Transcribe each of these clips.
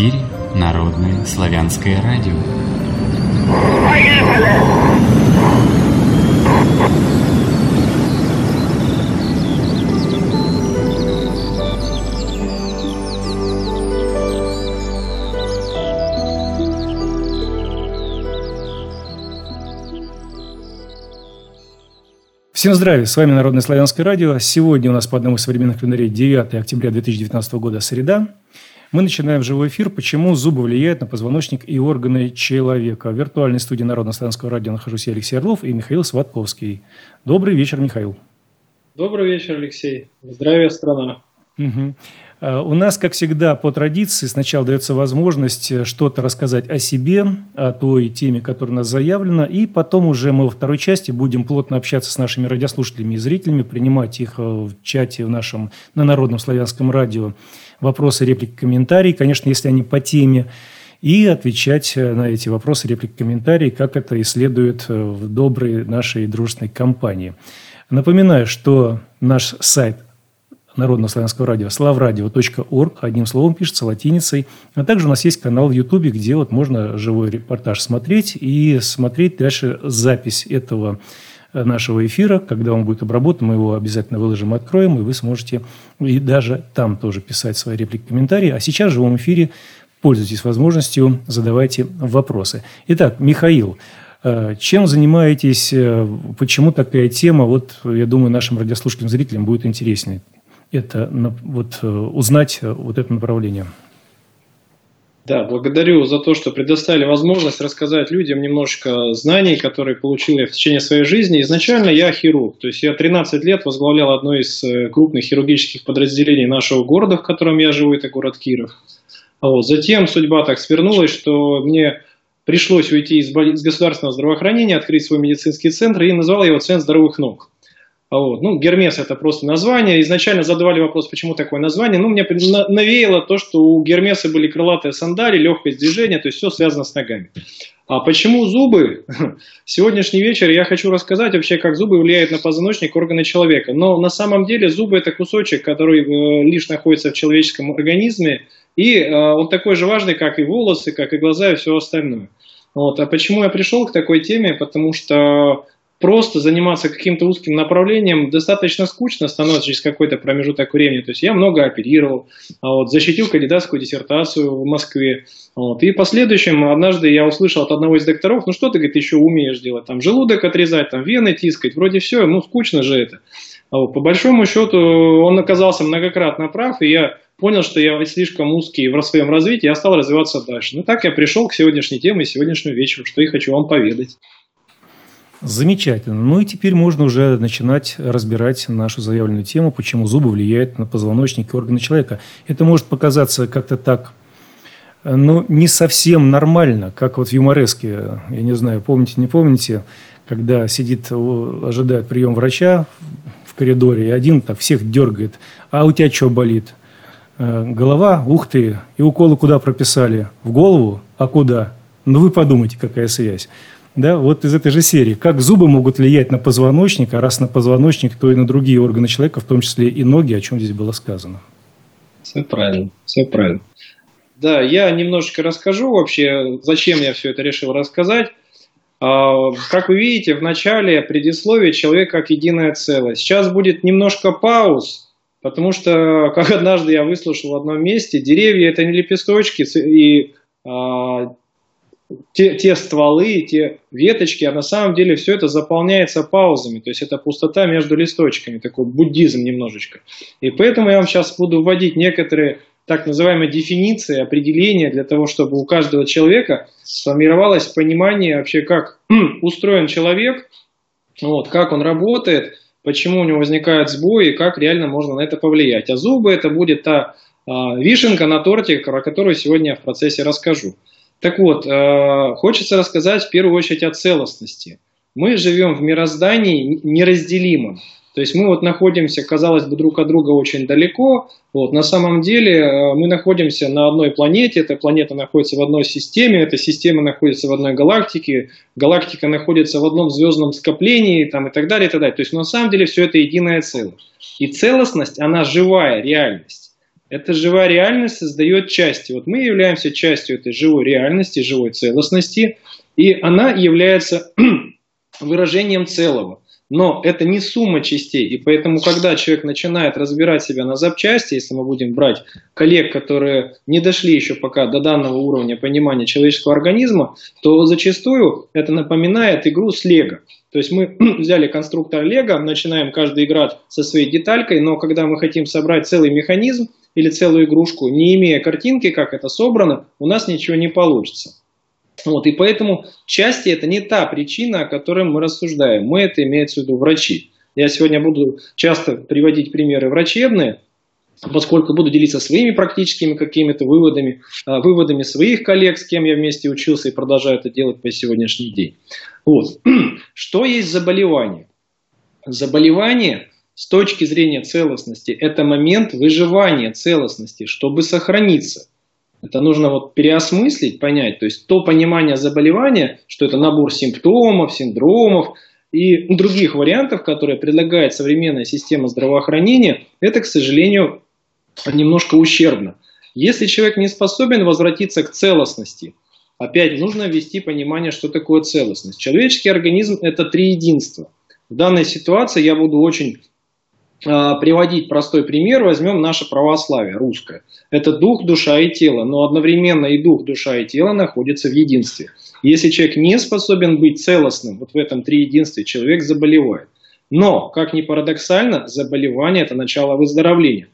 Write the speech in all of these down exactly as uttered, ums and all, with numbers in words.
эфире Народное славянское радио. Поехали! Всем здравия, с вами Народное славянское радио. Сегодня у нас по одному из современных календарей девятое октября две тысячи девятнадцатого года, среда. Мы начинаем живой эфир «Почему зубы влияют на позвоночник и органы человека». В виртуальной студии Народного славянского радио нахожусь я, Алексей Орлов, и Михаил Сватковский. Добрый вечер, Михаил. Добрый вечер, Алексей. Здравия, страна. Угу. У нас, как всегда, по традиции сначала дается возможность что-то рассказать о себе, о той теме, которая у нас заявлена, и потом уже мы во второй части будем плотно общаться с нашими радиослушателями и зрителями, принимать их в чате в нашем, на Народном славянском радио вопросы, реплики, комментарии, конечно, если они по теме, и отвечать на эти вопросы, реплики, комментарии, как это и следует в доброй нашей дружественной компании. Напоминаю, что наш сайт Народного славянского радио славрадио точка орг, одним словом пишется, латиницей. А также у нас есть канал в Ютубе, где вот можно живой репортаж смотреть и смотреть дальше запись этого нашего эфира. Когда он будет обработан, мы его обязательно выложим, откроем, и вы сможете и даже там тоже писать свои реплики, комментарии. А сейчас в живом эфире пользуйтесь возможностью, задавайте вопросы. Итак, Михаил, чем занимаетесь, почему такая тема, вот я думаю, нашим радиослушателям, зрителям будет интереснее это вот узнать вот это направление. Да, благодарю за то, что предоставили возможность рассказать людям немножко знаний, которые получил я в течение своей жизни. Изначально я хирург, то есть я тринадцать лет возглавлял одно из крупных хирургических подразделений нашего города, в котором я живу, это город Киров. Вот. Затем судьба так свернулась, что мне пришлось уйти из, из государственного здравоохранения, открыть свой медицинский центр, и назвал его «Центр здоровых ног». Вот. Ну, Гермес – это просто название. Изначально задавали вопрос, почему такое название. Ну, мне навеяло то, что у Гермеса были крылатые сандали, легкость движения, то есть все связано с ногами. А почему зубы? Сегодняшний вечер я хочу рассказать вообще, как зубы влияют на позвоночник, органы человека. Но на самом деле зубы – это кусочек, который э, лишь находится в человеческом организме, и э, он такой же важный, как и волосы, как и глаза и все остальное. Вот. А почему я пришел к такой теме? Потому что просто заниматься каким-то узким направлением достаточно скучно становится через какой-то промежуток времени. То есть я много оперировал, вот, защитил кандидатскую диссертацию в Москве. Вот, и в последующем однажды я услышал от одного из докторов: ну что ты, говорит, еще умеешь делать? Там желудок отрезать, там вены тискать, вроде все, ну скучно же это. Вот, по большому счету он оказался многократно прав, и я понял, что я слишком узкий в своем развитии, я стал развиваться дальше. Ну так я пришел к сегодняшней теме, сегодняшнему вечеру, что и хочу вам поведать. Замечательно. Ну и теперь можно уже начинать разбирать нашу заявленную тему, почему зубы влияют на позвоночник и органы человека. Это может показаться как-то так, ну, не совсем нормально, как вот в юмореске. Я не знаю, помните, не помните, когда сидит, ожидает прием врача в коридоре, и один так всех дергает. А у тебя что болит? Голова? Ух ты! И уколы куда прописали? В голову? А куда? Ну вы подумайте, какая связь. Да, вот из этой же серии. Как зубы могут влиять на позвоночник, а раз на позвоночник, то и на другие органы человека, в том числе и ноги, о чем здесь было сказано. Все правильно, все правильно. Да, я немножечко расскажу вообще, зачем я все это решил рассказать. Как вы видите, в начале предисловия человек как единое целое. Сейчас будет немножко пауз, потому что, как однажды я выслушал в одном месте, деревья – это не лепесточки и Те, те стволы, те веточки, а на самом деле все это заполняется паузами, то есть это пустота между листочками, такой буддизм немножечко. И поэтому я вам сейчас буду вводить некоторые так называемые дефиниции, определения для того, чтобы у каждого человека сформировалось понимание вообще, как устроен человек, вот, как он работает, почему у него возникают сбои и как реально можно на это повлиять. А зубы – это будет та а, вишенка на торте, про которую сегодня я в процессе расскажу. Так вот, хочется рассказать в первую очередь о целостности. Мы живем в мироздании неразделимом. То есть мы вот находимся, казалось бы, друг от друга очень далеко. Вот, на самом деле мы находимся на одной планете, эта планета находится в одной системе, эта система находится в одной галактике, галактика находится в одном звездном скоплении там, и так далее, и так далее. То есть на самом деле все это единое целое. И целостность, она живая реальность. Эта живая реальность создает части. Вот мы являемся частью этой живой реальности, живой целостности, и она является выражением целого. Но это не сумма частей, и поэтому, когда человек начинает разбирать себя на запчасти, если мы будем брать коллег, которые не дошли еще пока до данного уровня понимания человеческого организма, то зачастую это напоминает игру с лего. То есть мы взяли конструктор лего, начинаем каждый играть со своей деталькой, но когда мы хотим собрать целый механизм или целую игрушку, не имея картинки, как это собрано, у нас ничего не получится. Вот, и поэтому части это не та причина, о которой мы рассуждаем. Мы это имеется в виду врачи. Я сегодня буду часто приводить примеры врачебные, поскольку буду делиться своими практическими какими-то выводами, выводами своих коллег, с кем я вместе учился и продолжаю это делать по сегодняшний день. Вот. Что есть заболевание? Заболевание с точки зрения целостности – это момент выживания целостности, чтобы сохраниться. Это нужно вот переосмыслить, понять. То есть то понимание заболевания, что это набор симптомов, синдромов и других вариантов, которые предлагает современная система здравоохранения, это, к сожалению, немножко ущербно. Если человек не способен возвратиться к целостности, опять нужно ввести понимание, что такое целостность. Человеческий организм – это триединство. В данной ситуации я буду очень приводить простой пример, возьмем наше православие русское. Это дух, душа и тело, но одновременно и дух, душа и тело находятся в единстве. Если человек не способен быть целостным, вот в этом триединстве, человек заболевает. Но, как ни парадоксально, заболевание – это начало выздоровления.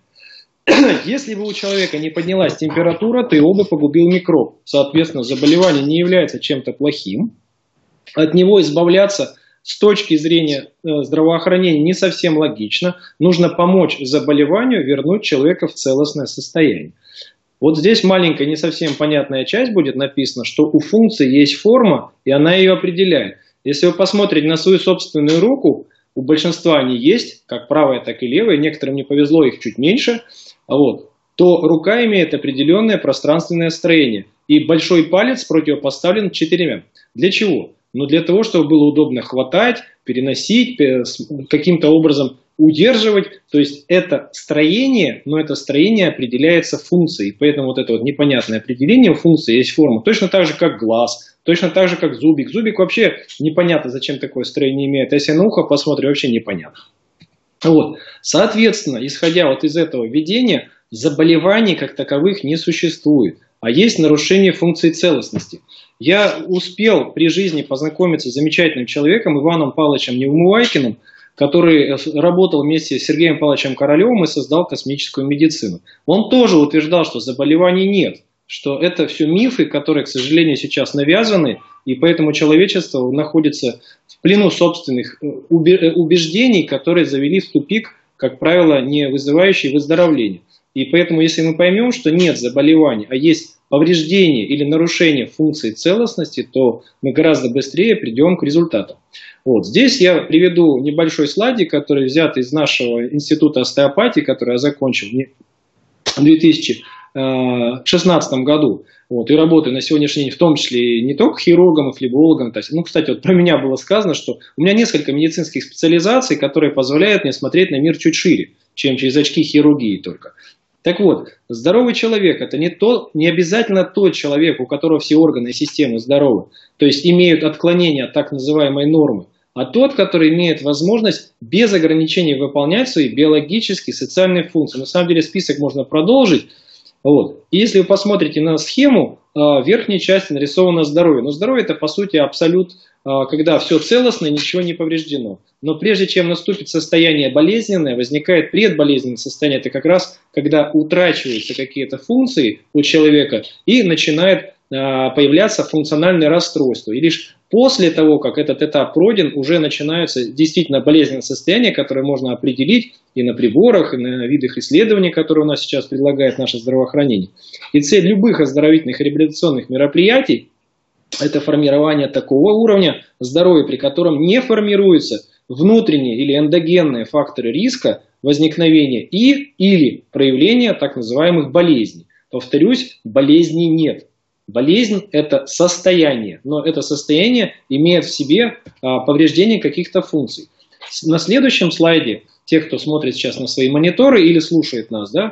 Если бы у человека не поднялась температура, то его бы погубил микроб. Соответственно, заболевание не является чем-то плохим. От него избавляться с точки зрения здравоохранения не совсем логично. Нужно помочь заболеванию вернуть человека в целостное состояние. Вот здесь маленькая, не совсем понятная часть будет написана, что у функции есть форма, и она ее определяет. Если вы посмотрите на свою собственную руку, у большинства они есть, как правая, так и левая, некоторым не повезло, их чуть меньше, вот, то рука имеет определенное пространственное строение. И большой палец противопоставлен четырьмя. Для чего? Но для того, чтобы было удобно хватать, переносить, каким-то образом удерживать. То есть это строение, но это строение определяется функцией. Поэтому вот это вот непонятное определение функции есть форма. Точно так же, как глаз, точно так же, как зубик. Зубик вообще непонятно, зачем такое строение имеет. А если на ухо посмотрим, вообще непонятно. Вот. Соответственно, исходя вот из этого введения, заболеваний как таковых не существует. А есть нарушение функции целостности. Я успел при жизни познакомиться с замечательным человеком Иваном Павловичем Неумывайкиным, который работал вместе с Сергеем Павловичем Королевым и создал космическую медицину. Он тоже утверждал, что заболеваний нет, что это все мифы, которые, к сожалению, сейчас навязаны, и поэтому человечество находится в плену собственных убеждений, которые завели в тупик, как правило, не вызывающие выздоровления. И поэтому, если мы поймем, что нет заболеваний, а есть повреждение или нарушение функции целостности, то мы гораздо быстрее придем к результату. Вот. Здесь я приведу небольшой слайдик, который взят из нашего института остеопатии, который я закончил в две тысячи шестнадцатом году. Вот, и работаю на сегодняшний день в том числе не только хирургом и флебологом. То есть, ну, кстати, вот про меня было сказано, что у меня несколько медицинских специализаций, которые позволяют мне смотреть на мир чуть шире, чем через очки хирургии только. Так вот, здоровый человек – это не, то, не обязательно тот человек, у которого все органы и системы здоровы, то есть имеют отклонения от так называемой нормы, а тот, который имеет возможность без ограничений выполнять свои биологические, социальные функции. На самом деле список можно продолжить. Вот. И если вы посмотрите на схему, в верхней части нарисовано здоровье. Но здоровье – это, по сути, абсолют, когда все целостно и ничего не повреждено. Но прежде чем наступит состояние болезненное, возникает предболезненное состояние. Это как раз, когда утрачиваются какие-то функции у человека и начинает появляться функциональное расстройство. И лишь после того, как этот этап пройден, уже начинаются действительно болезненные состояния, которые можно определить и на приборах, и на видах исследований, которые у нас сейчас предлагает наше здравоохранение. И цель любых оздоровительных и реабилитационных мероприятий – это формирование такого уровня здоровья, при котором не формируются внутренние или эндогенные факторы риска возникновения и или проявления так называемых болезней. Повторюсь, болезней нет. Болезнь – это состояние, но это состояние имеет в себе повреждение каких-то функций. На следующем слайде, те, кто смотрит сейчас на свои мониторы или слушает нас, да,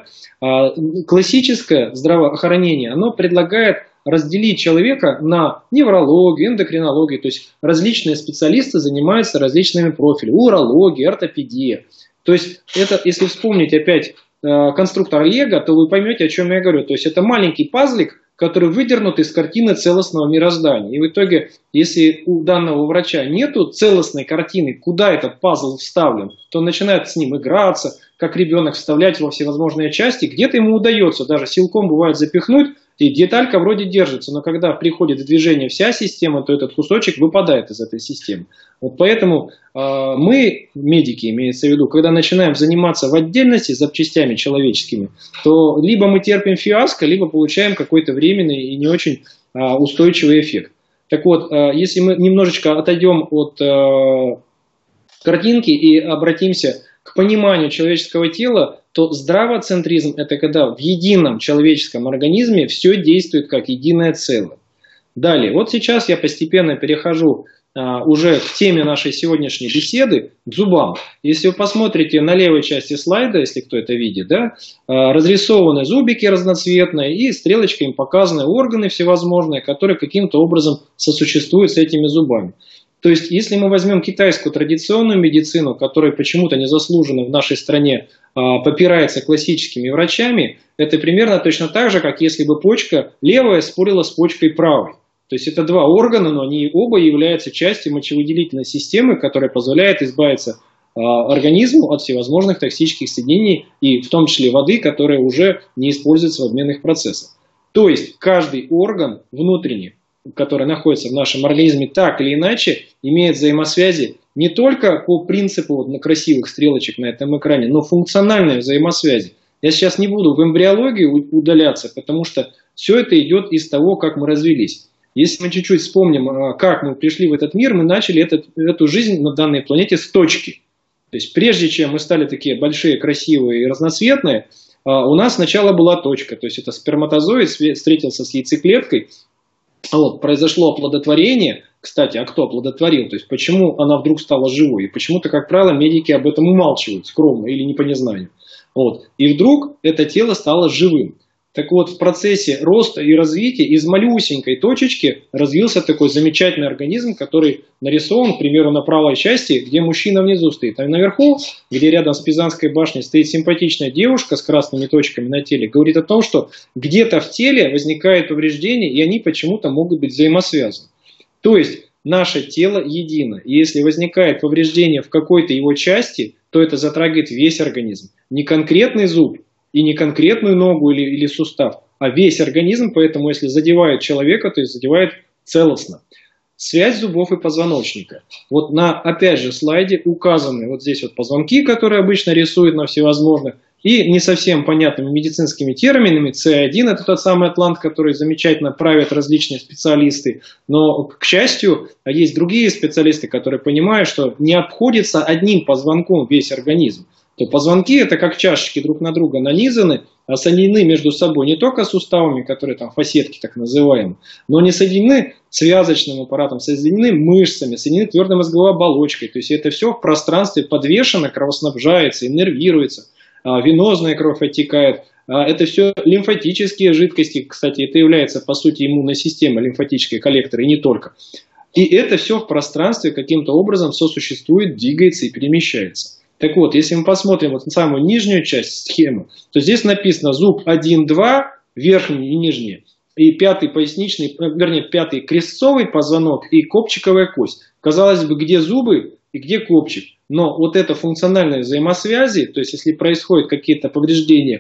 классическое здравоохранение, оно предлагает разделить человека на неврологию, эндокринологию, то есть различные специалисты занимаются различными профилями, урология, ортопедия. То есть это, если вспомнить опять конструктор Лего, то вы поймете, о чем я говорю. То есть это маленький пазлик, который выдернут из картины целостного мироздания. И в итоге, если у данного врача нету целостной картины, куда этот пазл вставлен, то он начинает с ним играться, как ребенок вставлять во всевозможные части. Где-то ему удается даже силком бывает запихнуть, и деталька вроде держится, но когда приходит в движение вся система, то этот кусочек выпадает из этой системы. Вот поэтому э, мы, медики, имеется в виду, когда начинаем заниматься в отдельности запчастями человеческими, то либо мы терпим фиаско, либо получаем какой-то временный и не очень э, устойчивый эффект. Так вот, э, если мы немножечко отойдем от э, картинки и обратимся к пониманию человеческого тела, то здравоцентризм – это когда в едином человеческом организме все действует как единое целое. Далее, вот сейчас я постепенно перехожу а, уже к теме нашей сегодняшней беседы, к зубам. Если вы посмотрите на левой части слайда, если кто это видит, да, а, разрисованы зубики разноцветные и стрелочками показаны органы всевозможные, которые каким-то образом сосуществуют с этими зубами. То есть, если мы возьмем китайскую традиционную медицину, которая почему-то незаслуженно в нашей стране а, попирается классическими врачами, это примерно точно так же, как если бы почка левая спорила с почкой правой. То есть, это два органа, но они оба являются частью мочевыделительной системы, которая позволяет избавиться а, организму от всевозможных токсических соединений, и в том числе воды, которая уже не используется в обменных процессах. То есть, каждый орган внутренний, который находится в нашем организме, так или иначе имеет взаимосвязи не только по принципу вот, на красивых стрелочек на этом экране, но функциональные взаимосвязи. Я сейчас не буду в эмбриологию удаляться, потому что все это идет из того, как мы развились. Если мы чуть-чуть вспомним, как мы пришли в этот мир, мы начали этот, эту жизнь на данной планете с точки. То есть прежде чем мы стали такие большие, красивые и разноцветные, у нас сначала была точка. То есть это сперматозоид встретился с яйцеклеткой. Вот, произошло оплодотворение. Кстати, а кто оплодотворил? То есть почему она вдруг стала живой? И почему-то, как правило, медики об этом умалчивают скромно или не по незнанию. Вот. И вдруг это тело стало живым. Так вот, в процессе роста и развития из малюсенькой точечки развился такой замечательный организм, который нарисован, к примеру, на правой части, где мужчина внизу стоит. А наверху, где рядом с Пизанской башней стоит симпатичная девушка с красными точками на теле, говорит о том, что где-то в теле возникает повреждение, и они почему-то могут быть взаимосвязаны. То есть наше тело едино. И если возникает повреждение в какой-то его части, то это затрагивает весь организм. Не конкретный зуб и не конкретную ногу или, или сустав, а весь организм. Поэтому если задевает человека, то есть задевает целостно. Связь зубов и позвоночника. Вот на, опять же, слайде указаны вот здесь вот позвонки, которые обычно рисуют на всевозможных, и не совсем понятными медицинскими терминами. С один это тот самый атлант, который замечательно правят различные специалисты. Но, к счастью, есть другие специалисты, которые понимают, что не обходится одним позвонком весь организм. То позвонки это как чашечки друг на друга нанизаны, а соединены между собой не только суставами, которые там фасетки так называемые, но они соединены связочным аппаратом, соединены мышцами, соединены твердой мозговой оболочкой. То есть это все в пространстве подвешено, кровоснабжается, иннервируется, венозная кровь оттекает. Это все лимфатические жидкости, кстати, это является по сути иммунной системой, лимфатические коллекторы, и не только. И это все в пространстве каким-то образом сосуществует, двигается и перемещается. Так вот, если мы посмотрим вот на самую нижнюю часть схемы, то здесь написано зуб один, два, верхний и нижний, и пятый поясничный, вернее, пятый крестцовый позвонок и копчиковая кость. Казалось бы, где зубы и где копчик. Но вот это функциональные взаимосвязи, то есть если происходят какие-то повреждения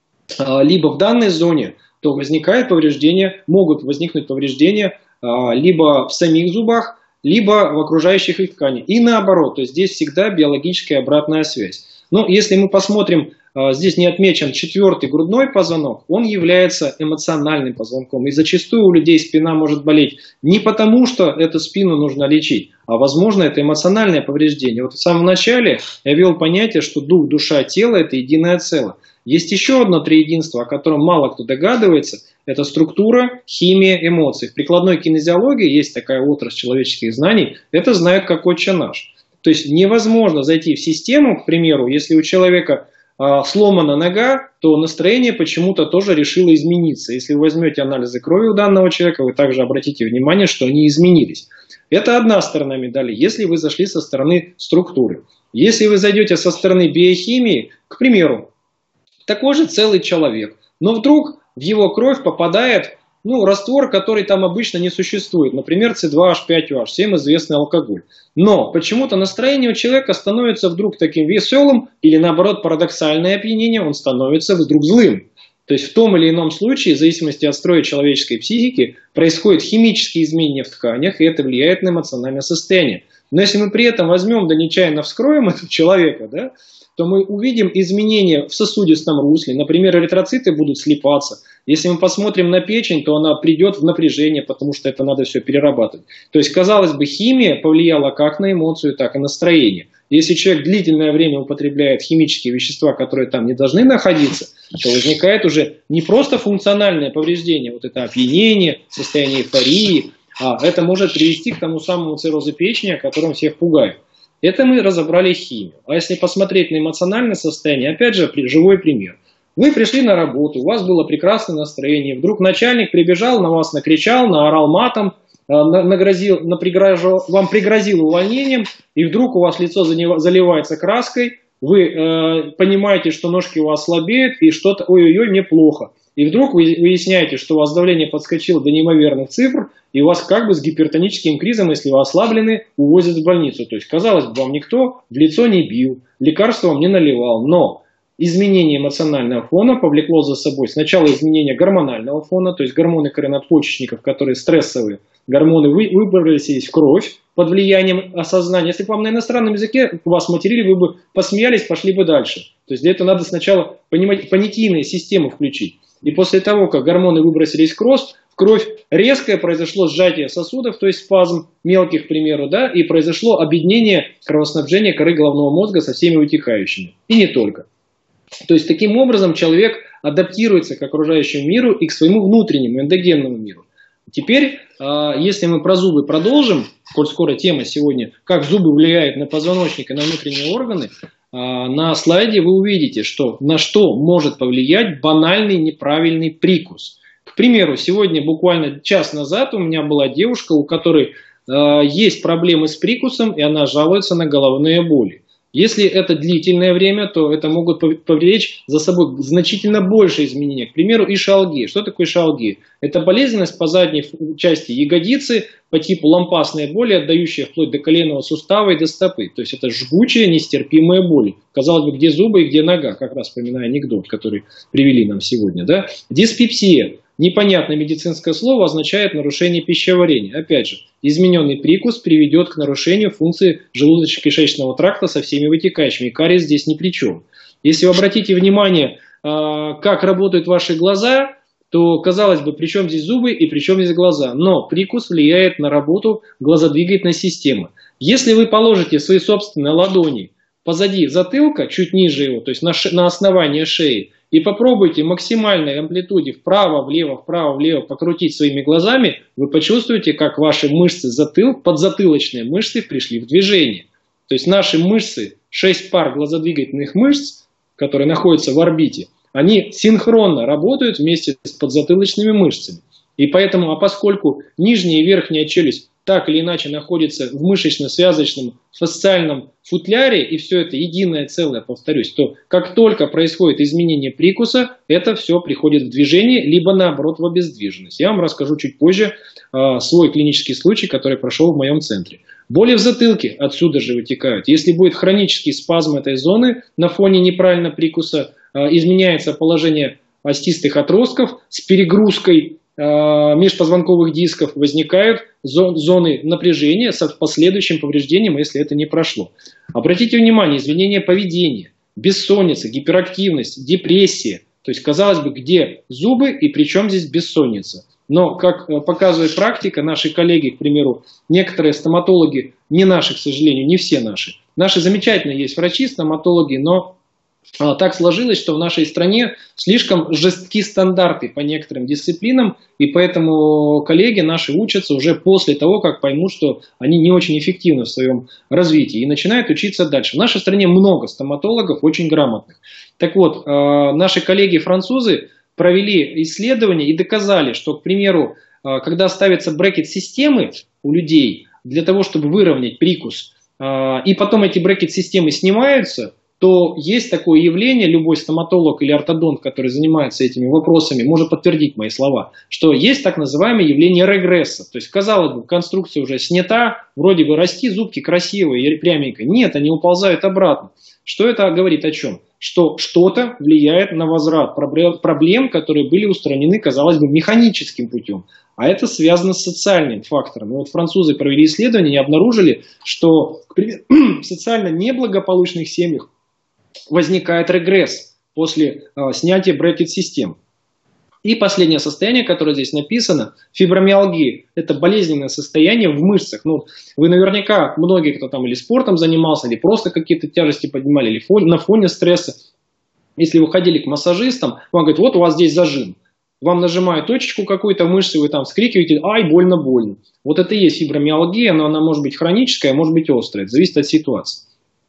либо в данной зоне, то возникает повреждение, могут возникнуть повреждения либо в самих зубах, либо в окружающих их тканях. И наоборот, то есть здесь всегда биологическая обратная связь. Но если мы посмотрим, здесь не отмечен четвертый грудной позвонок, он является эмоциональным позвонком. И зачастую у людей спина может болеть не потому, что эту спину нужно лечить, а возможно это эмоциональное повреждение. Вот в самом начале я ввел понятие, что дух, душа, тело – это единое целое. Есть еще одно триединство, о котором мало кто догадывается. Это структура, химия, эмоции. В прикладной кинезиологии есть такая отрасль человеческих знаний. Это знают как отче наш. То есть невозможно зайти в систему, к примеру, если у человека э, сломана нога, то настроение почему-то тоже решило измениться. Если вы возьмете анализы крови у данного человека, вы также обратите внимание, что они изменились. Это одна сторона медали, если вы зашли со стороны структуры. Если вы зайдете со стороны биохимии, к примеру, такой же целый человек, но вдруг в его кровь попадает ну, раствор, который там обычно не существует, например, С два Аш пять О Аш, всем известный алкоголь. Но почему-то настроение у человека становится вдруг таким веселым, или наоборот парадоксальное опьянение, он становится вдруг злым. То есть в том или ином случае, в зависимости от строя человеческой психики, происходят химические изменения в тканях, и это влияет на эмоциональное состояние. Но если мы при этом возьмем, да нечаянно вскроем этого человека, да, то мы увидим изменения в сосудистом русле. Например, эритроциты будут слипаться. Если мы посмотрим на печень, то она придет в напряжение, потому что это надо все перерабатывать. То есть, казалось бы, химия повлияла как на эмоцию, так и на настроение. Если человек длительное время употребляет химические вещества, которые там не должны находиться, то возникает уже не просто функциональное повреждение, вот это опьянение, состояние эйфории, а это может привести к тому самому циррозу печени, о котором всех пугают. Это мы разобрали химию. А если посмотреть на эмоциональное состояние, опять же, живой пример. Вы пришли на работу, у вас было прекрасное настроение, вдруг начальник прибежал, на вас накричал, наорал матом, нагрозил, напригрожил, вам пригрозил увольнением, и вдруг у вас лицо заливается краской, вы э, понимаете, что ножки у вас слабеют, и что-то, ой-ой-ой, мне плохо. И вдруг вы выясняете, что у вас давление подскочило до неимоверных цифр, и вас как бы с гипертоническим кризом, если вы ослаблены, увозят в больницу. То есть, казалось бы, вам никто в лицо не бил, лекарства вам не наливал, но изменение эмоционального фона повлекло за собой сначала изменение гормонального фона, то есть гормоны коренопочечников, которые стрессовые, гормоны вы, выбросились в кровь под влиянием осознания. Если бы вам на иностранном языке вас материли, вы бы посмеялись, пошли бы дальше. То есть для этого надо сначала понимать, понятийные системы включить. И после того, как гормоны выбросились в кровь, в кровь резкое произошло сжатие сосудов, то есть спазм мелких, к примеру, да, и произошло объединение кровоснабжения коры головного мозга со всеми вытекающими. И не только. То есть таким образом человек адаптируется к окружающему миру и к своему внутреннему эндогенному миру. Теперь, если мы про зубы продолжим, коль скоро тема сегодня, как зубы влияют на позвоночник и на внутренние органы, на слайде вы увидите, что на что может повлиять банальный неправильный прикус. К примеру, сегодня буквально час назад у меня была девушка, у которой есть проблемы с прикусом, и она жалуется на головные боли. Если это длительное время, то это могут повлечь за собой значительно больше изменений. К примеру, ишалгия. Что такое ишалгия? Это болезненность по задней части ягодицы по типу лампасной боли, отдающая вплоть до коленного сустава и до стопы. То есть это жгучая, нестерпимая боль. Казалось бы, где зубы и где нога? Как раз вспоминаю анекдот, который привели нам сегодня. Да? Диспепсия. Непонятное медицинское слово означает нарушение пищеварения. Опять же, измененный прикус приведет к нарушению функции желудочно-кишечного тракта со всеми вытекающими. Кариес здесь ни при чем. Если вы обратите внимание, как работают ваши глаза, то, казалось бы, при чем здесь зубы и при чем здесь глаза. Но прикус влияет на работу глазодвигательной системы. Если вы положите свои собственные ладони позади затылка, чуть ниже его, то есть на, на основании шеи, и попробуйте в максимальной амплитуде вправо-влево, вправо-влево покрутить своими глазами, вы почувствуете, как ваши мышцы затылка, подзатылочные мышцы пришли в движение. То есть наши мышцы, шесть пар глазодвигательных мышц, которые находятся в орбите, они синхронно работают вместе с подзатылочными мышцами. И поэтому, а поскольку нижняя и верхняя челюсть так или иначе находится в мышечно-связочном фасциальном футляре, и все это единое целое, повторюсь, то как только происходит изменение прикуса, это все приходит в движение, либо наоборот в обездвиженность. Я вам расскажу чуть позже э, свой клинический случай, который прошел в моем центре. Боли в затылке отсюда же вытекают. Если будет хронический спазм этой зоны на фоне неправильного прикуса, э, изменяется положение остистых отростков с перегрузкой межпозвонковых дисков, возникают зоны напряжения с последующим повреждением, если это не прошло. Обратите внимание, изменение поведения, бессонница, гиперактивность, депрессия. То есть, казалось бы, где зубы и при чем здесь бессонница? Но, как показывает практика, наши коллеги, к примеру, некоторые стоматологи, не наши, к сожалению, не все наши. Наши замечательные есть врачи, стоматологи, но так сложилось, что в нашей стране слишком жесткие стандарты по некоторым дисциплинам, и поэтому коллеги наши учатся уже после того, как поймут, что они не очень эффективны в своем развитии, и начинают учиться дальше. В нашей стране много стоматологов, очень грамотных. Так вот, наши коллеги-французы провели исследования и доказали, что, к примеру, когда ставятся брекет-системы у людей для того, чтобы выровнять прикус, и потом эти брекет-системы снимаются, то есть такое явление, любой стоматолог или ортодонт, который занимается этими вопросами, может подтвердить мои слова, что есть так называемое явление регресса. То есть, казалось бы, конструкция уже снята, вроде бы расти, зубки красивые и пряменько. Нет, они уползают обратно. Что это говорит о чем? Что что-то влияет на возврат проблем, которые были устранены, казалось бы, механическим путем. А это связано с социальным фактором. И вот французы провели исследование и обнаружили, что, к примеру, в социально неблагополучных семьях возникает регресс после э, снятия брекет-систем. И последнее состояние, которое здесь написано, фибромиалгия. Это болезненное состояние в мышцах. Ну, вы наверняка, многие, кто там или спортом занимался, или просто какие-то тяжести поднимали, или фон, на фоне стресса. Если вы ходили к массажистам, он говорит, вот у вас здесь зажим. Вам нажимают точечку какую-то в мышце, вы там вскрикиваете, ай, больно-больно. Вот это и есть фибромиалгия, но она может быть хроническая, может быть острая. Это зависит от ситуации.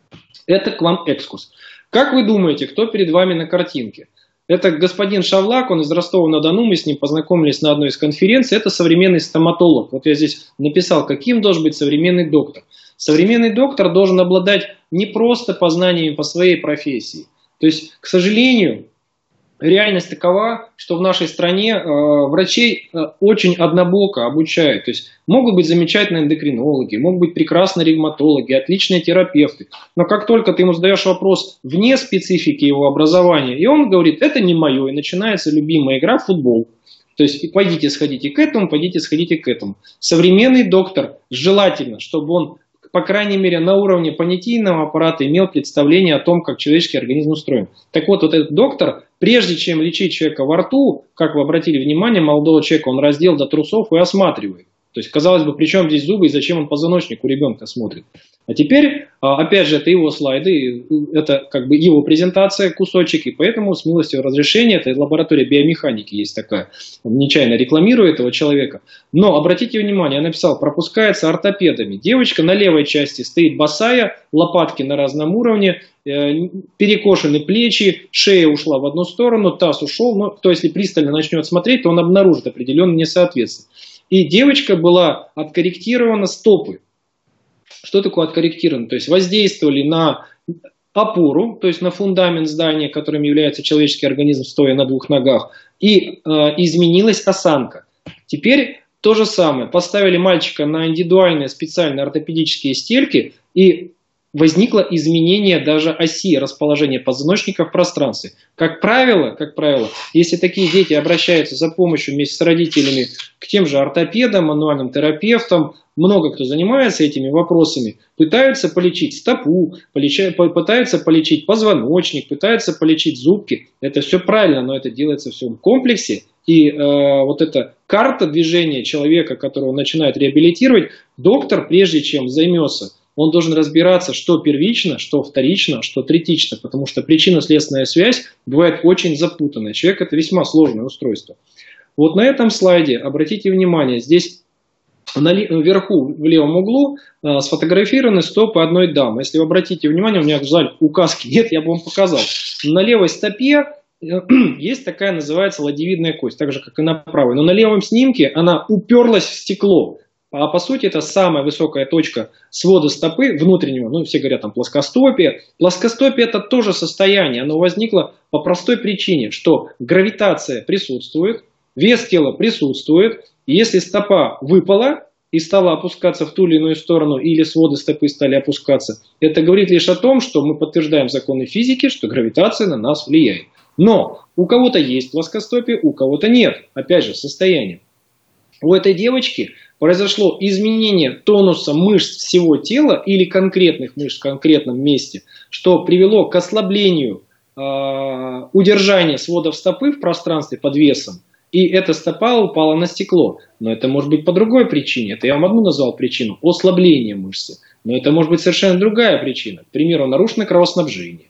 Это к вам экскурс. Как вы думаете, кто перед вами на картинке? Это господин Шавлак, он из Ростова-на-Дону, мы с ним познакомились на одной из конференций. Это современный стоматолог. Вот я здесь написал, каким должен быть современный доктор. Современный доктор должен обладать не просто познаниями по своей профессии. То есть, к сожалению, реальность такова, что в нашей стране э, врачей э, очень однобоко обучают. То есть могут быть замечательные эндокринологи, могут быть прекрасные ревматологи, отличные терапевты. Но как только ты ему задаешь вопрос вне специфики его образования, и он говорит, это не мое, и начинается любимая игра в футбол. То есть пойдите, сходите к этому, пойдите, сходите к этому. Современный доктор желательно, чтобы он, по крайней мере, на уровне понятийного аппарата имел представление о том, как человеческий организм устроен. Так вот, вот этот доктор, прежде чем лечить человека во рту, как вы обратили внимание, молодого человека, он раздел до трусов и осматривает. То есть, казалось бы, при чем здесь зубы и зачем он позвоночник у ребенка смотрит. А теперь, опять же, это его слайды, это как бы его презентация, кусочек, и поэтому с милостью разрешения, это лаборатория биомеханики есть такая, он нечаянно рекламирует этого человека. Но, обратите внимание, я написал, пропускается ортопедами. Девочка на левой части стоит босая, лопатки на разном уровне, перекошены плечи, шея ушла в одну сторону, таз ушел, но кто если пристально начнет смотреть, то он обнаружит определенное несоответствие. И девочка была откорректирована стопы. Что такое откорректировано? То есть воздействовали на опору, то есть на фундамент здания, которым является человеческий организм, стоя на двух ногах, и э, изменилась осанка. Теперь то же самое. Поставили мальчика на индивидуальные специальные ортопедические стельки, и возникло изменение даже оси расположения позвоночника в пространстве. Как правило, как правило, если такие дети обращаются за помощью вместе с родителями к тем же ортопедам, мануальным терапевтам, много кто занимается этими вопросами, пытаются полечить стопу, пытаются полечить позвоночник, пытаются полечить зубки. Это все правильно, но это делается все в комплексе. И э, вот эта карта движения человека, которого начинают реабилитировать, доктор, прежде чем займется, он должен разбираться, что первично, что вторично, что третично, потому что причинно-следственная связь бывает очень запутанная. Человек – это весьма сложное устройство. Вот на этом слайде, обратите внимание, здесь вверху в левом углу э, сфотографированы стопы одной дамы. Если вы обратите внимание, у меня в зале указки нет, я бы вам показал. На левой стопе э, есть такая, называется, ладьевидная кость, так же, как и на правой. Но на левом снимке она уперлась в стекло. А по сути это самая высокая точка свода стопы внутреннего, ну все говорят там плоскостопие. Плоскостопие это тоже состояние, оно возникло по простой причине, что гравитация присутствует, вес тела присутствует, и если стопа выпала и стала опускаться в ту или иную сторону, или своды стопы стали опускаться, это говорит лишь о том, что мы подтверждаем законы физики, что гравитация на нас влияет. Но у кого-то есть плоскостопие, у кого-то нет, опять же состояние. У этой девочки произошло изменение тонуса мышц всего тела или конкретных мышц в конкретном месте, что привело к ослаблению э, удержания сводов стопы в пространстве под весом. И эта стопа упала на стекло. Но это может быть по другой причине. Это я вам одну назвал причину. Ослабление мышцы. Но это может быть совершенно другая причина. К примеру, нарушено кровоснабжение.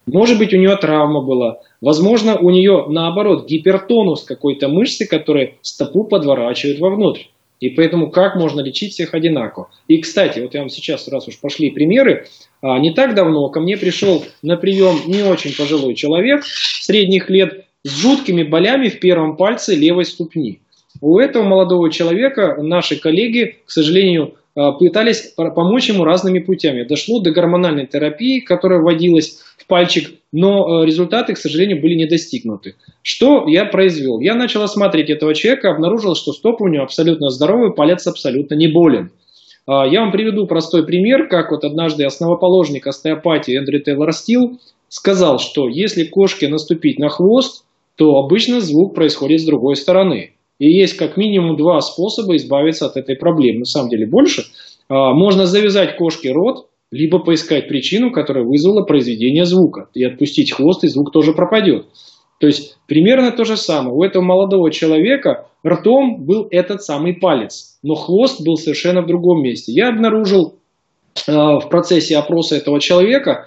Может быть, у нее травма была. Возможно, у нее, наоборот, гипертонус какой-то мышцы, которые стопу подворачивают вовнутрь. И поэтому как можно лечить всех одинаково? И, кстати, вот я вам сейчас, раз уж пошли примеры, не так давно ко мне пришел на прием не очень пожилой человек, средних лет, с жуткими болями в первом пальце левой ступни. У этого молодого человека наши коллеги, к сожалению, пытались помочь ему разными путями. Дошло до гормональной терапии, которая вводилась в пальчик, но результаты, к сожалению, были не достигнуты. Что я произвел? Я начал осматривать этого человека, обнаружил, что стопы у него абсолютно здоровые, палец абсолютно не болен. Я вам приведу простой пример, как вот однажды основоположник остеопатии Эндрю Тейлор Стил сказал, что если кошке наступить на хвост, то обычно звук происходит с другой стороны. И есть как минимум два способа избавиться от этой проблемы. На самом деле больше. Можно завязать кошке рот, либо поискать причину, которая вызвала произведение звука. И отпустить хвост, и звук тоже пропадет. То есть примерно то же самое. У этого молодого человека ртом был этот самый палец, но хвост был совершенно в другом месте. Я обнаружил э, в процессе опроса этого человека,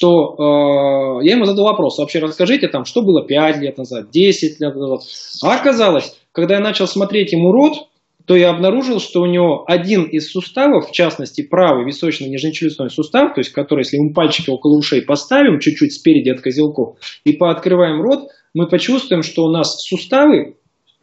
что э, я ему задал вопрос: вообще расскажите, там, что было пять лет назад, десять лет назад. А оказалось, когда я начал смотреть ему рот, то я обнаружил, что у него один из суставов, в частности правый височно-нижнечелюстной сустав, то есть который, если мы пальчики около ушей поставим, чуть-чуть спереди от козелков, и пооткрываем рот, мы почувствуем, что у нас суставы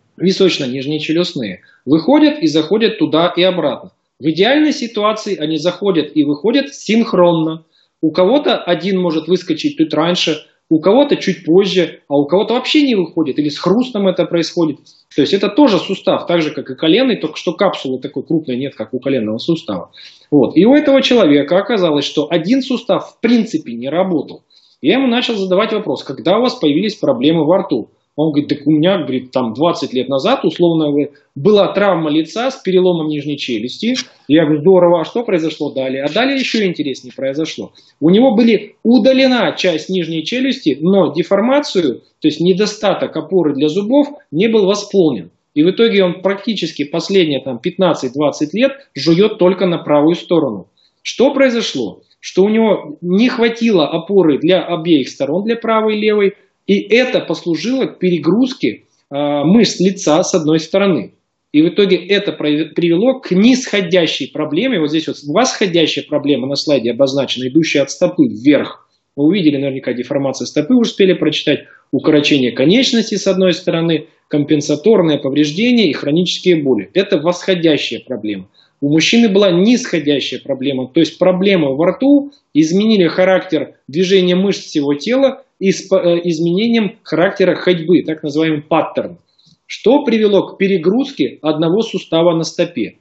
височно-нижнечелюстные выходят и заходят туда и обратно. В идеальной ситуации они заходят и выходят синхронно. У кого-то один может выскочить чуть раньше, у кого-то чуть позже, а у кого-то вообще не выходит, или с хрустом это происходит. То есть это тоже сустав, так же как и коленный, только что капсулы такой крупной нет, как у коленного сустава. Вот. И у этого человека оказалось, что один сустав в принципе не работал. Я ему начал задавать вопрос: когда у вас появились проблемы во рту? Он говорит: так у меня, говорит, там двадцать лет назад, условно, была травма лица с переломом нижней челюсти. Я говорю: здорово, а что произошло далее? А далее еще интереснее произошло. У него были удалена часть нижней челюсти, но деформацию, то есть недостаток опоры для зубов, не был восполнен. И в итоге он практически последние там, пятнадцать-двадцать лет жует только на правую сторону. Что произошло? Что у него не хватило опоры для обеих сторон, для правой и левой, и это послужило к перегрузке э, мышц лица с одной стороны. И в итоге это привело к нисходящей проблеме. Вот здесь вот восходящая проблема на слайде обозначена, идущая от стопы вверх. Вы увидели наверняка деформацию стопы, успели прочитать, укорочение конечности с одной стороны, компенсаторные повреждения и хронические боли. Это восходящая проблема. У мужчины была нисходящая проблема, то есть проблемы во рту изменили характер движения мышц всего тела и с изменением характера ходьбы, так называемый паттерн, что привело к перегрузке одного сустава на стопе.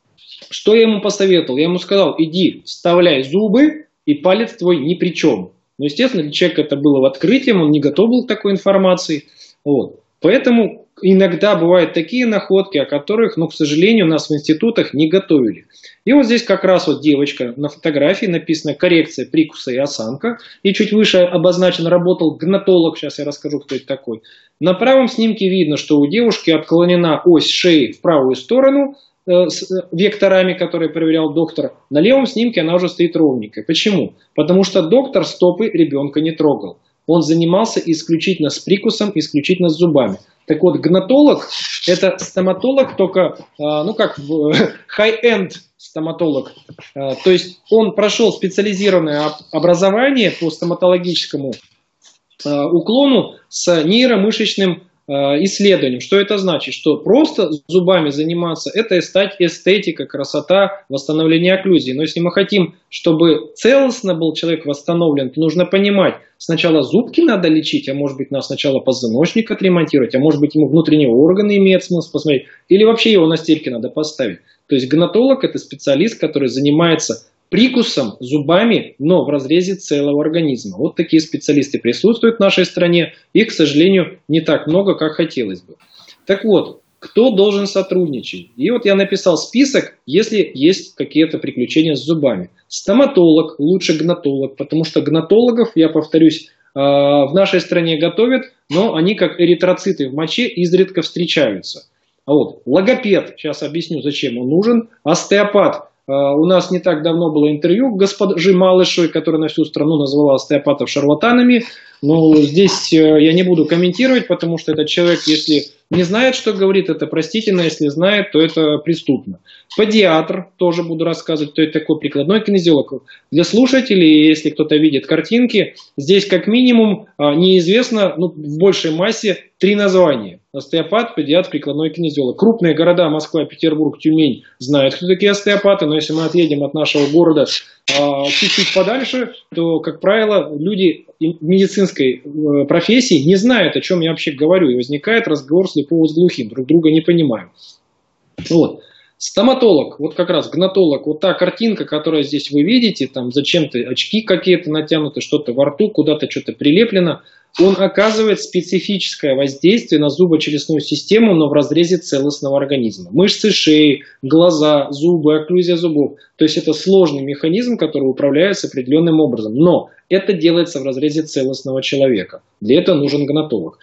Что я ему посоветовал? Я ему сказал: иди, вставляй зубы, и палец твой ни при чем. Но, естественно, для человека это было в открытии, он не готов был к такой информации. Вот. Поэтому иногда бывают такие находки, о которых, ну, к сожалению, нас в институтах не готовили. И вот здесь как раз вот девочка на фотографии, написано коррекция прикуса и осанка. И чуть выше обозначен, работал гнатолог, сейчас я расскажу, кто это такой. На правом снимке видно, что у девушки отклонена ось шеи в правую сторону э, с векторами, которые проверял доктор. На левом снимке она уже стоит ровненькой. Почему? Потому что доктор стопы ребенка не трогал. Он занимался исключительно с прикусом, исключительно с зубами. Так вот, гнатолог – это стоматолог, только, ну как, high-end стоматолог. То есть он прошел специализированное образование по стоматологическому уклону с нейромышечным исследованием. Что это значит? Что просто зубами заниматься – это стать эстетика, красота, восстановление окклюзии. Но если мы хотим, чтобы целостно был человек восстановлен, то нужно понимать, сначала зубки надо лечить, а может быть надо сначала позвоночник отремонтировать, а может быть ему внутренние органы имеет смысл посмотреть, или вообще его на стельке надо поставить. То есть гнатолог – это специалист, который занимается прикусом, зубами, но в разрезе целого организма. Вот такие специалисты присутствуют в нашей стране, их, к сожалению, не так много, как хотелось бы. Так вот, кто должен сотрудничать? И вот я написал список, если есть какие-то приключения с зубами. Стоматолог, лучше гнатолог, потому что гнатологов, я повторюсь, в нашей стране готовят, но они как эритроциты в моче изредка встречаются. А вот логопед, сейчас объясню, зачем он нужен, остеопат, У нас не так давно было интервью к госпоже Малышевой, которая на всю страну назвала остеопатов шарлатанами. Но здесь я не буду комментировать, потому что этот человек, если не знает, что говорит, это простительно, если знает, то это преступно. Педиатр, тоже буду рассказывать, кто это такой, прикладной кинезиолог. Для слушателей, если кто-то видит картинки, здесь как минимум неизвестно, ну, в большей массе три названия. Остеопат, педиатр, прикладной кинезиолог. Крупные города Москва, Петербург, Тюмень знают, кто такие остеопаты, но если мы отъедем от нашего города чуть-чуть подальше, то, как правило, люди медицинской профессии не знают, о чем я вообще говорю, и возникает разговор слепого с глухим, друг друга не понимаем. Вот. Стоматолог, вот как раз гнатолог, вот та картинка, которую здесь вы видите, там зачем-то очки какие-то натянуты, что-то во рту, куда-то что-то прилеплено, он оказывает специфическое воздействие на зубочелюстную систему, но в разрезе целостного организма. Мышцы шеи, глаза, зубы, окклюзия зубов. То есть это сложный механизм, который управляется определенным образом. Но это делается в разрезе целостного человека. Для этого нужен гнатолог.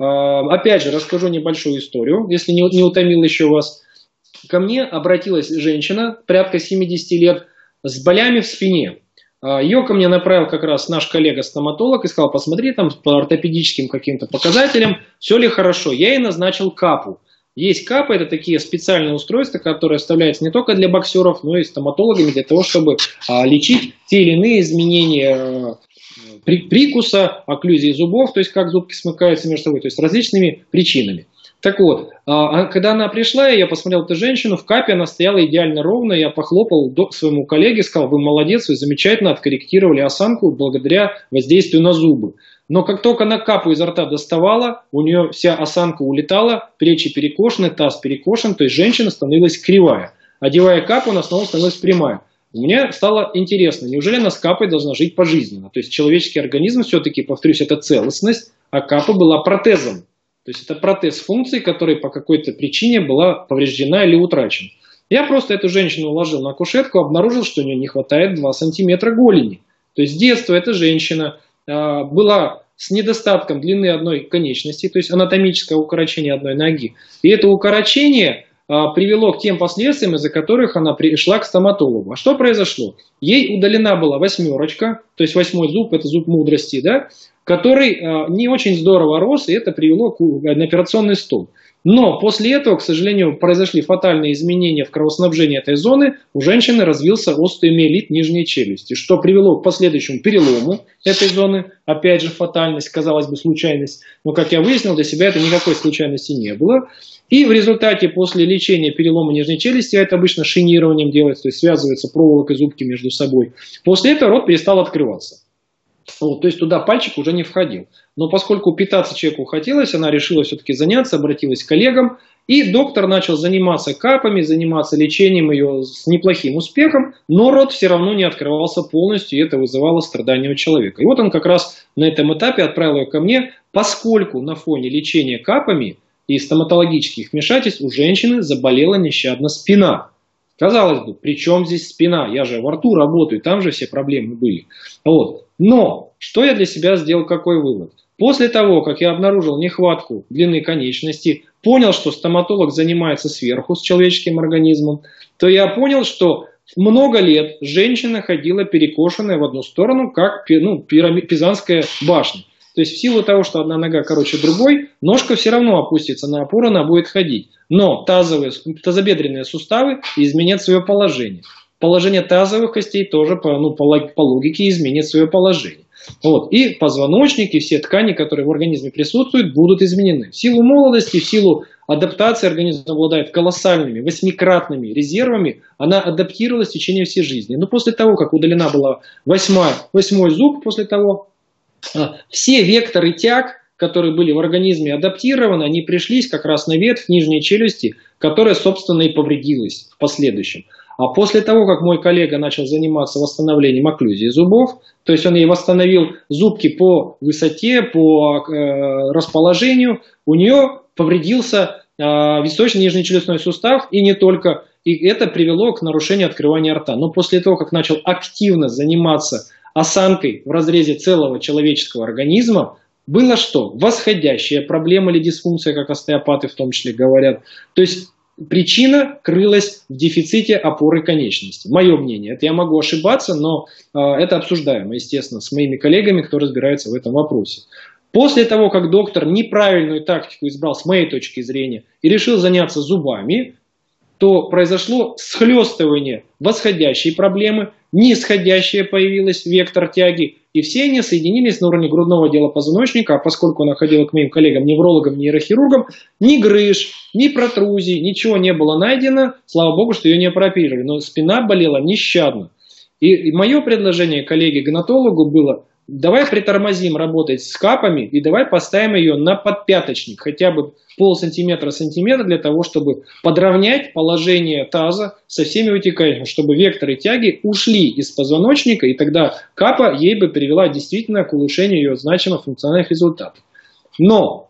Опять же, расскажу небольшую историю, если не утомил еще вас. Ко мне обратилась женщина, порядка семидесяти лет, с болями в спине. Ее ко мне направил как раз наш коллега-стоматолог и сказал, посмотри там по ортопедическим каким-то показателям, все ли хорошо. Я ей назначил капу. Есть капы, это такие специальные устройства, которые оставляются не только для боксеров, но и стоматологами для того, чтобы а, лечить те или иные изменения а, при, прикуса, окклюзии зубов, то есть как зубки смыкаются между собой, то есть различными причинами. Так вот, когда она пришла, я посмотрел эту женщину, в капе она стояла идеально ровно, я похлопал своему коллеге, сказал, вы молодец, вы замечательно откорректировали осанку благодаря воздействию на зубы. Но как только она капу изо рта доставала, у нее вся осанка улетала, плечи перекошены, таз перекошен, то есть женщина становилась кривая. Одевая капу, она снова становилась прямая. Мне стало интересно, неужели она с капой должна жить пожизненно? То есть человеческий организм все-таки, повторюсь, это целостность, а капа была протезом. То есть это протез функции, которая по какой-то причине была повреждена или утрачена. Я просто эту женщину уложил на кушетку, обнаружил, что у нее не хватает два сантиметра голени. То есть с детства эта женщина э, была с недостатком длины одной конечности, то есть анатомическое укорочение одной ноги. И это укорочение э, привело к тем последствиям, из-за которых она пришла к стоматологу. А что произошло? Ей удалена была восьмерочка, то есть восьмой зуб, это зуб мудрости, да? Который э, не очень здорово рос, и это привело к, на операционный стол. Но после этого, к сожалению, произошли фатальные изменения в кровоснабжении этой зоны, у женщины развился остеомиелит нижней челюсти, что привело к последующему перелому этой зоны, опять же фатальность, казалось бы, случайность, но, как я выяснил, для себя это никакой случайности не было. И в результате после лечения перелома нижней челюсти, это обычно шинированием делается, то есть связываются проволокой зубки между собой, после этого рот перестал открываться. Вот, то есть туда пальчик уже не входил. Но поскольку питаться человеку хотелось, она решила все-таки заняться, обратилась к коллегам. И доктор начал заниматься капами, заниматься лечением ее с неплохим успехом. Но рот все равно не открывался полностью, и это вызывало страдания у человека. И вот он как раз на этом этапе отправил ее ко мне, поскольку на фоне лечения капами и стоматологических вмешательств у женщины заболела нещадно спина. Казалось бы, при чем здесь спина? Я же во рту работаю, там же все проблемы были. Вот. Но, что я для себя сделал, какой вывод? После того, как я обнаружил нехватку длины конечности, понял, что стоматолог занимается сверху с человеческим организмом, то я понял, что много лет женщина ходила перекошенная в одну сторону, как ну, пирамид, Пизанская башня. То есть в силу того, что одна нога короче другой, ножка все равно опустится на опору, она будет ходить. Но тазовые, тазобедренные суставы изменят свое положение. Положение тазовых костей тоже по, ну, по, по логике изменит свое положение. Вот. И позвоночник, и все ткани, которые в организме присутствуют, будут изменены. В силу молодости, в силу адаптации организм обладает колоссальными, восьмикратными резервами, она адаптировалась в течение всей жизни. Но после того, как удалена была восьмая, восьмой зуб, после того, все векторы тяг, которые были в организме адаптированы, они пришлись как раз на ветвь нижней челюсти, которая, собственно, и повредилась в последующем. А после того, как мой коллега начал заниматься восстановлением окклюзии зубов, то есть он ей восстановил зубки по высоте, по э, расположению, у нее повредился э, височно-нижний челюстной сустав, и не только. И это привело к нарушению открывания рта. Но после того, как начал активно заниматься осанкой в разрезе целого человеческого организма, было что? Восходящая проблема или дисфункция, как остеопаты в том числе говорят. То есть причина крылась в дефиците опоры конечности. Мое мнение. Это я могу ошибаться, но э, это обсуждаемо, естественно, с моими коллегами, кто разбирается в этом вопросе. После того, как доктор неправильную тактику избрал с моей точки зрения и решил заняться зубами, то произошло схлестывание восходящей проблемы, нисходящая появилась вектор тяги, и все они соединились на уровне грудного отдела позвоночника, а поскольку она ходила к моим коллегам-неврологам, нейрохирургам, ни грыж, ни протрузий, ничего не было найдено, слава богу, что ее не прооперировали, но спина болела нещадно. И, и мое предложение коллеге-гонатологу было: давай притормозим работать с капами и давай поставим ее на подпяточник, хотя бы полсантиметра-сантиметра, для того, чтобы подровнять положение таза со всеми вытекающими, чтобы векторы тяги ушли из позвоночника, и тогда капа ей бы привела действительно к улучшению ее значимых функциональных результатов. Но,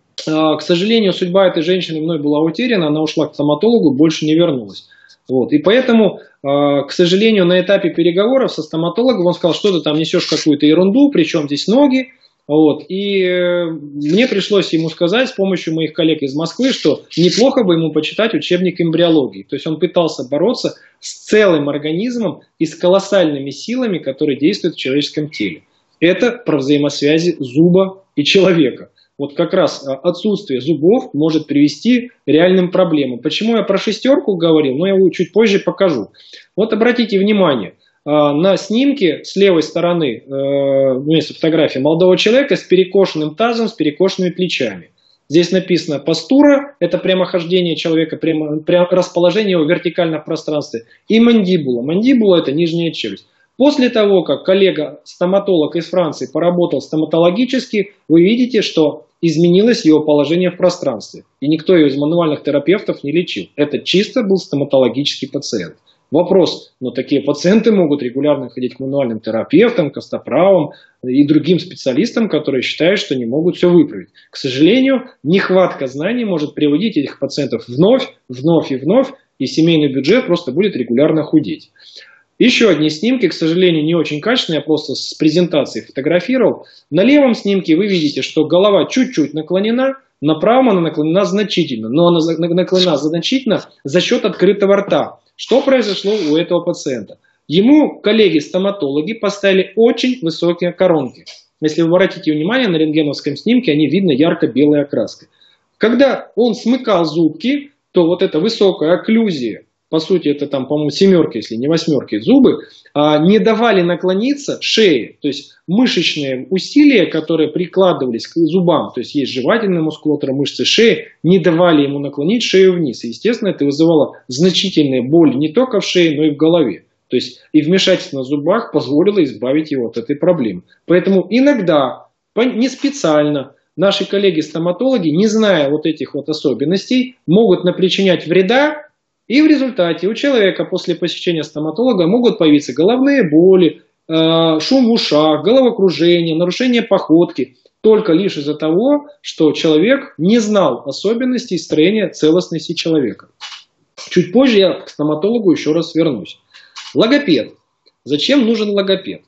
к сожалению, судьба этой женщины мной была утеряна, она ушла к стоматологу, больше не вернулась. Вот. И поэтому, к сожалению, на этапе переговоров со стоматологом он сказал, что ты там несешь какую-то ерунду, причем здесь ноги. Вот. И мне пришлось ему сказать с помощью моих коллег из Москвы, что неплохо бы ему почитать учебник эмбриологии. То есть он пытался бороться с целым организмом и с колоссальными силами, которые действуют в человеческом теле. Это про взаимосвязи зуба и человека. Вот как раз отсутствие зубов может привести к реальным проблемам. Почему я про шестерку говорил, но я его чуть позже покажу. Вот обратите внимание, на снимке с левой стороны, ну, есть фотография молодого человека с перекошенным тазом, с перекошенными плечами. Здесь написано постура, это прямохождение человека, прямо, прямо, расположение его вертикально в пространстве, и мандибула. Мандибула – это нижняя челюсть. После того, как коллега-стоматолог из Франции поработал стоматологически, вы видите, что изменилось его положение в пространстве. И никто ее из мануальных терапевтов не лечил. Это чисто был стоматологический пациент. Вопрос, но такие пациенты могут регулярно ходить к мануальным терапевтам, к остоправам и другим специалистам, которые считают, что не могут все выправить. К сожалению, нехватка знаний может приводить этих пациентов вновь, вновь и вновь, и семейный бюджет просто будет регулярно худеть. Еще одни снимки, к сожалению, не очень качественные, я просто с презентацией фотографировал. На левом снимке вы видите, что голова чуть-чуть наклонена, на правом она наклонена значительно, но она наклонена значительно за счет открытого рта. Что произошло у этого пациента? Ему коллеги-стоматологи поставили очень высокие коронки. Если вы обратите внимание, на рентгеновском снимке они видно ярко-белой окраской. Когда он смыкал зубки, то вот эта высокая окклюзия, по сути это там, по-моему, семерки, если не восьмерки, зубы, не давали наклониться шее. То есть мышечные усилия, которые прикладывались к зубам, то есть есть жевательная мускулатура, мышцы шеи, не давали ему наклонить шею вниз. И, естественно, это вызывало значительные боли не только в шее, но и в голове. То есть и вмешательство на зубах позволило избавить его от этой проблемы. Поэтому иногда, не специально, наши коллеги-стоматологи, не зная вот этих вот особенностей, могут напричинять вреда. И в результате у человека после посещения стоматолога могут появиться головные боли, шум в ушах, головокружение, нарушение походки. Только лишь из-за того, что человек не знал особенностей строения целостности человека. Чуть позже я к стоматологу еще раз вернусь. Логопед. Зачем нужен логопед?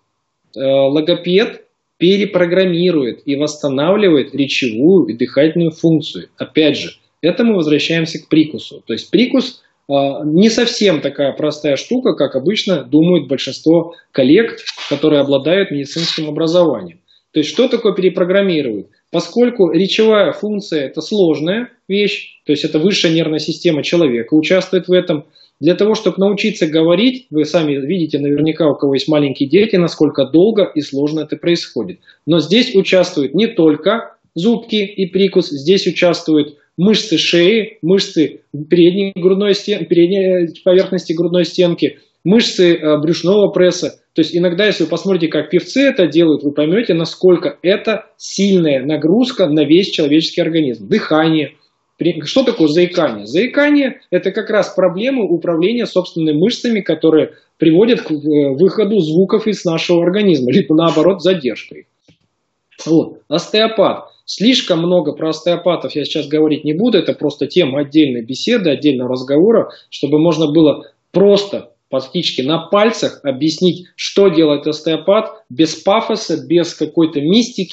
Логопед перепрограммирует и восстанавливает речевую и дыхательную функцию. Опять же, это мы возвращаемся к прикусу. То есть прикус не совсем такая простая штука, как обычно думают большинство коллег, которые обладают медицинским образованием. То есть что такое перепрограммировать? Поскольку речевая функция – это сложная вещь, то есть это высшая нервная система человека участвует в этом. Для того, чтобы научиться говорить, вы сами видите наверняка, у кого есть маленькие дети, насколько долго и сложно это происходит. Но здесь участвуют не только зубки и прикус, здесь участвуют мышцы шеи, мышцы передней, грудной стен, передней поверхности грудной стенки, мышцы э, брюшного пресса. То есть иногда, если вы посмотрите, как певцы это делают, вы поймете, насколько это сильная нагрузка на весь человеческий организм. Дыхание. Что такое заикание? Заикание – это как раз проблемы управления собственными мышцами, которые приводят к выходу звуков из нашего организма, либо наоборот задержкой. Вот. Остеопат. Слишком много про остеопатов я сейчас говорить не буду, это просто тема отдельной беседы, отдельного разговора, чтобы можно было просто фактически на пальцах объяснить, что делает остеопат, без пафоса, без какой-то мистики,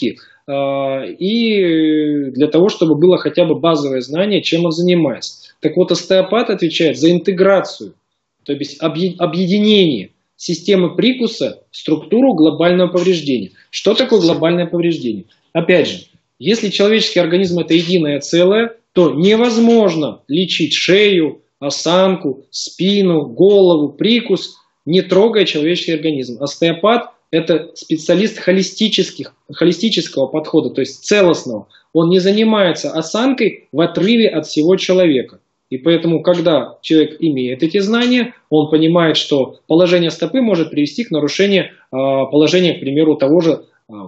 и для того, чтобы было хотя бы базовое знание, чем он занимается. Так вот, остеопат отвечает за интеграцию, то есть объединение системы прикуса в структуру глобального повреждения. Что такое глобальное повреждение? Опять же, если человеческий организм это единое целое, то невозможно лечить шею, осанку, спину, голову, прикус, не трогая человеческий организм. Остеопат – это специалист холистических, холистического подхода, то есть целостного. Он не занимается осанкой в отрыве от всего человека. И поэтому, когда человек имеет эти знания, он понимает, что положение стопы может привести к нарушению положения, к примеру, того же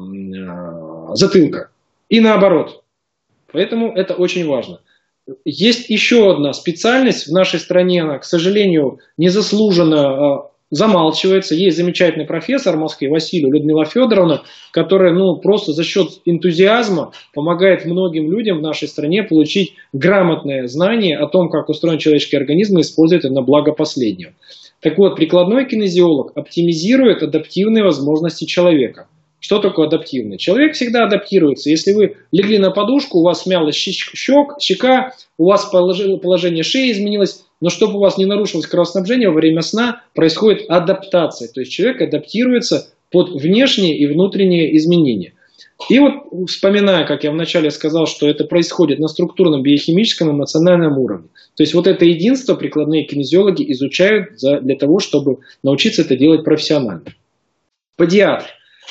затылка. И наоборот. Поэтому это очень важно. Есть еще одна специальность в нашей стране, она, к сожалению, незаслуженно замалчивается. Есть замечательный профессор в Москве, Василий, Людмила Федоровна, которая ну, просто за счет энтузиазма помогает многим людям в нашей стране получить грамотное знание о том, как устроен человеческий организм и использует это на благо последнего. Так вот, прикладной кинезиолог оптимизирует адаптивные возможности человека. Что такое адаптивный? Человек всегда адаптируется. Если вы легли на подушку, у вас смялась щек, щека, у вас положение шеи изменилось, но чтобы у вас не нарушилось кровоснабжение, во время сна происходит адаптация. То есть человек адаптируется под внешние и внутренние изменения. И вот вспоминая, как я вначале сказал, что это происходит на структурном, биохимическом, эмоциональном уровне. То есть вот это единство прикладные кинезиологи изучают для того, чтобы научиться это делать профессионально. Педиатр.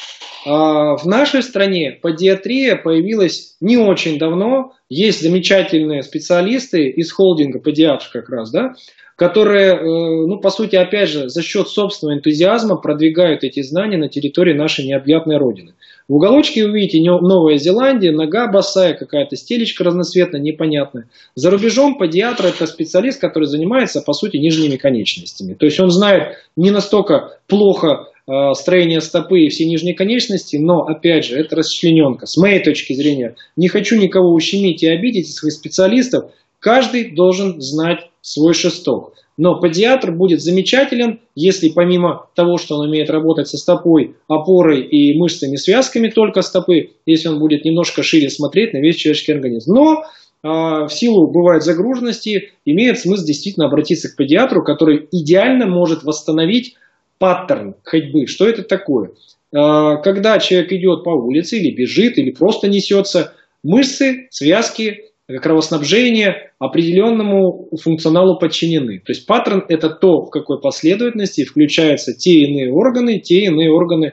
В нашей стране педиатрия появилась не очень давно. Есть замечательные специалисты из холдинга педиатров как раз, да, которые, ну, по сути, опять же, за счет собственного энтузиазма продвигают эти знания на территории нашей необъятной родины. В уголочке вы видите Новая Зеландия, нога босая, какая-то стелечка разноцветная, непонятная. За рубежом педиатр – это специалист, который занимается, по сути, нижними конечностями. То есть он знает не настолько плохо строение стопы и все нижние конечности, но, опять же, это расчлененка. С моей точки зрения, не хочу никого ущемить и обидеть своих специалистов, каждый должен знать свой шесток. Но педиатр будет замечателен, если помимо того, что он умеет работать со стопой, опорой и мышцами, связками только стопы, если он будет немножко шире смотреть на весь человеческий организм. Но э, в силу, бывает, загруженности, имеет смысл действительно обратиться к педиатру, который идеально может восстановить паттерн ходьбы. Что это такое? Когда человек идет по улице или бежит, или просто несется, мышцы, связки, кровоснабжение определенному функционалу подчинены. То есть паттерн – это то, в какой последовательности включаются те иные органы, те иные органы,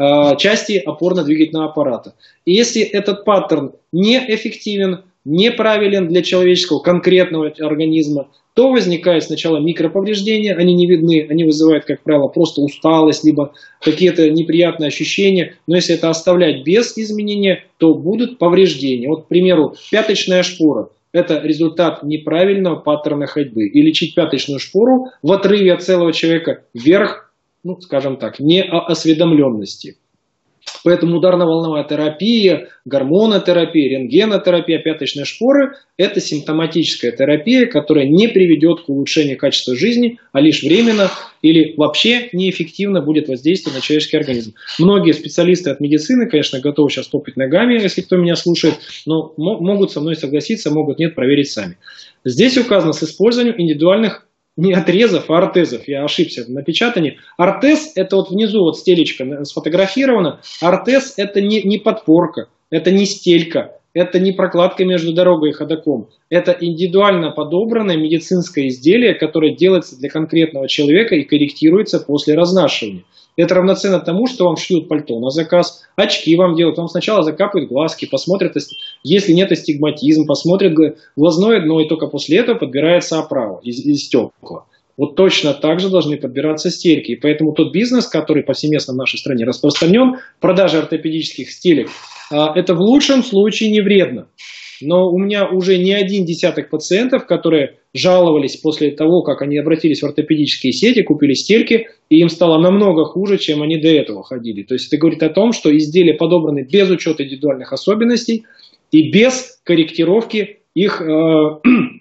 части опорно-двигательного аппарата. И если этот паттерн неэффективен, неправилен для человеческого конкретного организма, то возникает сначала микроповреждения, они не видны, они вызывают, как правило, просто усталость, либо какие-то неприятные ощущения. Но если это оставлять без изменения, то будут повреждения. Вот, к примеру, пяточная шпора – это результат неправильного паттерна ходьбы. И лечить пяточную шпору в отрыве от целого человека вверх, ну, скажем так, неосведомленности. Поэтому ударно-волновая терапия, гормонотерапия, рентгенотерапия пяточной шпоры – это симптоматическая терапия, которая не приведет к улучшению качества жизни, а лишь временно или вообще неэффективно будет воздействовать на человеческий организм. Многие специалисты от медицины, конечно, готовы сейчас топать ногами, если кто меня слушает, но могут со мной согласиться, могут нет, проверить сами. Здесь указано с использованием индивидуальных не отрезов, а ортезов. Я ошибся в напечатании. Ортез – это вот внизу вот стелечка сфотографирована. Ортез – это не, не подпорка, это не стелька, это не прокладка между дорогой и ходоком. Это индивидуально подобранное медицинское изделие, которое делается для конкретного человека и корректируется после разнашивания. Это равноценно тому, что вам шьют пальто на заказ, очки вам делают. Вам сначала закапают глазки, посмотрят, если нет астигматизм, посмотрят глазное дно, и только после этого подбирается оправа из, из стекла. Вот точно так же должны подбираться стельки. И поэтому тот бизнес, который повсеместно в нашей стране распространен, продажа ортопедических стелек, это в лучшем случае не вредно. Но у меня уже не один десяток пациентов, которые жаловались после того, как они обратились в ортопедические сети, купили стельки, и им стало намного хуже, чем они до этого ходили. То есть это говорит о том, что изделия подобраны без учета индивидуальных особенностей и без корректировки их э,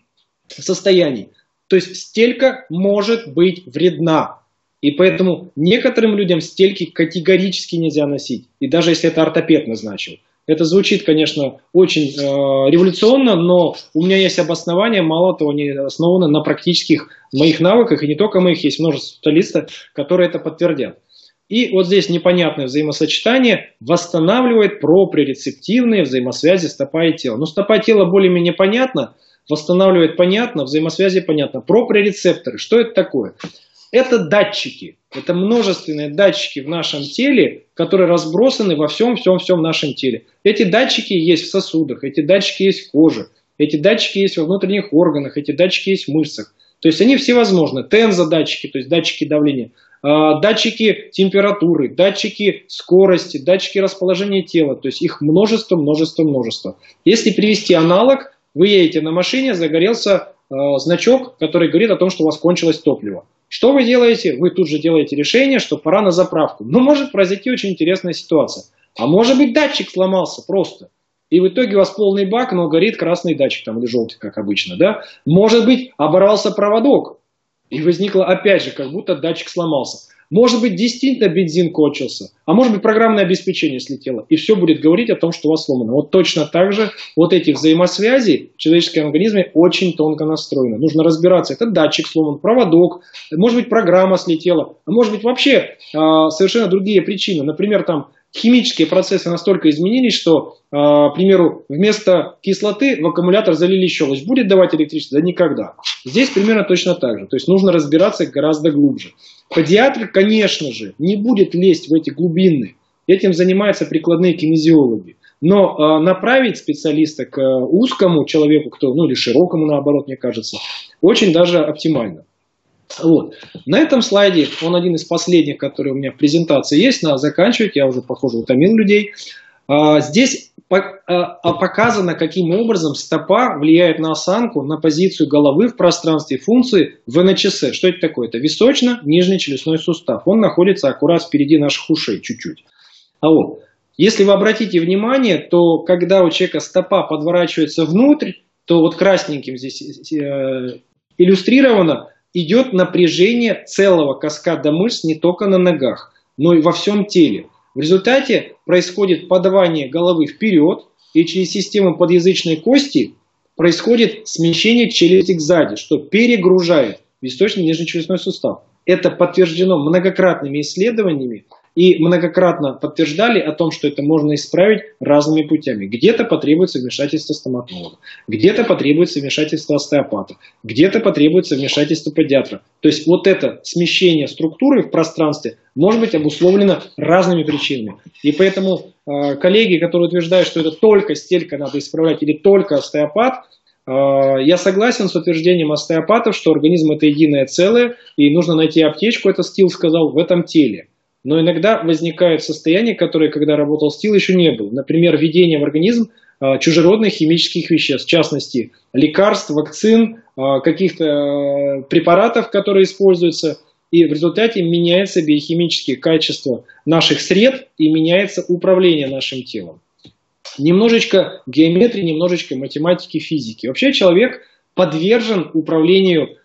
состояний. То есть стелька может быть вредна. И поэтому некоторым людям стельки категорически нельзя носить. И даже если это ортопед назначил. Это звучит, конечно, очень э, революционно, но у меня есть обоснования, мало того, они основаны на практических моих навыках, и не только моих, есть множество специалистов, которые это подтвердят. И вот здесь непонятное взаимосочетание восстанавливает проприорецептивные взаимосвязи стопа и тела. Но стопа и тело более-менее понятно, восстанавливает понятно, взаимосвязи понятно. Проприорецепторы, что это такое? Это датчики, это множественные датчики в нашем теле, которые разбросаны во всем-всем-всем нашем теле. Эти датчики есть в сосудах, эти датчики есть в коже, эти датчики есть во внутренних органах, эти датчики есть в мышцах. То есть они всевозможны. Тензодатчики, то есть датчики давления, датчики температуры, датчики скорости, датчики расположения тела. То есть их множество, множество, множество. Если привести аналог, вы едете на машине, загорелся значок, который говорит о том, что у вас кончилось топливо. Что вы делаете? Вы тут же делаете решение, что пора на заправку. Но может произойти очень интересная ситуация. А может быть датчик сломался просто. И в итоге у вас полный бак, но горит красный датчик там, или желтый, как обычно. Да? Может быть оборвался проводок. И возникло опять же, как будто датчик сломался. Может быть действительно бензин кончился. А может быть программное обеспечение слетело. И все будет говорить о том, что у вас сломано. Вот точно так же вот эти взаимосвязи в человеческом организме очень тонко настроены. Нужно разбираться. Это датчик сломан, проводок. Может быть программа слетела. А может быть вообще э, совершенно другие причины. Например, там химические процессы настолько изменились, что, э, к примеру, вместо кислоты в аккумулятор залили щелочь. Будет давать электричество? Да никогда. Здесь примерно точно так же. То есть нужно разбираться гораздо глубже. Педиатр, конечно же, не будет лезть в эти глубины. Этим занимаются прикладные кинезиологи. Но э, направить специалиста к э, узкому человеку, кто, ну или широкому, наоборот, мне кажется, очень даже оптимально. Вот. На этом слайде, он один из последних, который у меня в презентации есть, надо заканчивать, я уже, похоже, утомил людей. А, здесь по, а, показано, каким образом стопа влияет на осанку, на позицию головы в пространстве, функции в эн эйч эс. Что это такое? Это височно-нижний челюстной сустав. Он находится аккурат впереди наших ушей, чуть-чуть. А вот, если вы обратите внимание, то когда у человека стопа подворачивается внутрь, то вот красненьким здесь э, иллюстрировано, идет напряжение целого каскада мышц не только на ногах, но и во всем теле. В результате происходит подавание головы вперед, и через систему подъязычной кости происходит смещение челюсти сзади, что перегружает височный нижний челюстной сустав. Это подтверждено многократными исследованиями, и многократно подтверждали о том, что это можно исправить разными путями. Где-то потребуется вмешательство стоматолога, где-то потребуется вмешательство остеопата, где-то потребуется вмешательство педиатра. То есть вот это смещение структуры в пространстве может быть обусловлено разными причинами. И поэтому э, коллеги, которые утверждают, что это только стелька надо исправлять или только остеопат, э, я согласен с утверждением остеопатов, что организм это единое целое, и нужно найти аптечку, это Стил сказал, в этом теле. Но иногда возникают состояния, которые, когда работал Стил, еще не было. Например, введение в организм а, чужеродных химических веществ, в частности, лекарств, вакцин, а, каких-то а, препаратов, которые используются. И в результате меняется биохимические качества наших сред и меняется управление нашим телом. Немножечко геометрии, немножечко математики, физики. Вообще человек подвержен управлению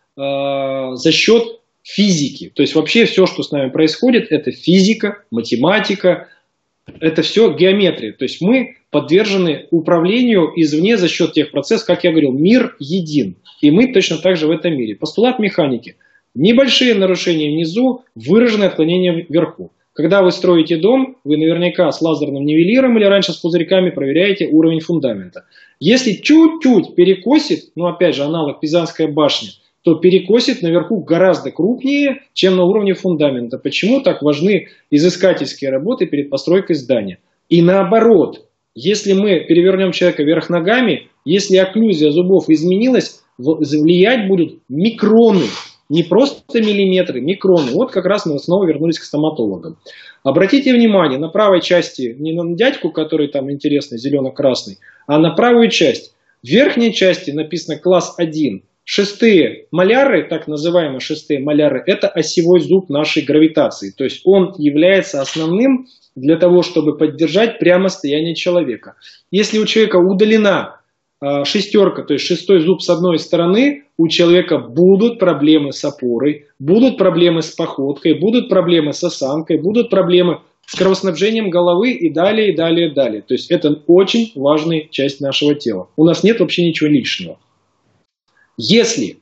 а, за счет физики. То есть вообще все, что с нами происходит, это физика, математика, это все геометрия. То есть мы подвержены управлению извне за счет тех процессов, как я говорил, мир един. И мы точно так же в этом мире. Постулат механики. Небольшие нарушения внизу, выраженное отклонение вверху. Когда вы строите дом, вы наверняка с лазерным нивелиром или раньше с пузырьками проверяете уровень фундамента. Если чуть-чуть перекосит, ну опять же аналог Пизанская башня, то перекосит наверху гораздо крупнее, чем на уровне фундамента. Почему так важны изыскательские работы перед постройкой здания? И наоборот, если мы перевернем человека вверх ногами, если окклюзия зубов изменилась, влиять будут микроны, не просто миллиметры, микроны. Вот как раз мы снова вернулись к стоматологам. Обратите внимание, на правой части, не на дядьку, который там интересный, зелено-красный, а на правую часть. В верхней части написано класс один. Шестые маляры, так называемые шестые маляры, это осевой зуб нашей гравитации. То есть он является основным для того, чтобы поддержать прямо стояние человека. Если у человека удалена э, шестерка, то есть шестой зуб с одной стороны, у человека будут проблемы с опорой, будут проблемы с походкой, будут проблемы с осанкой, будут проблемы с кровоснабжением головы и далее, и далее, и далее. То есть это очень важная часть нашего тела. У нас нет вообще ничего лишнего. Если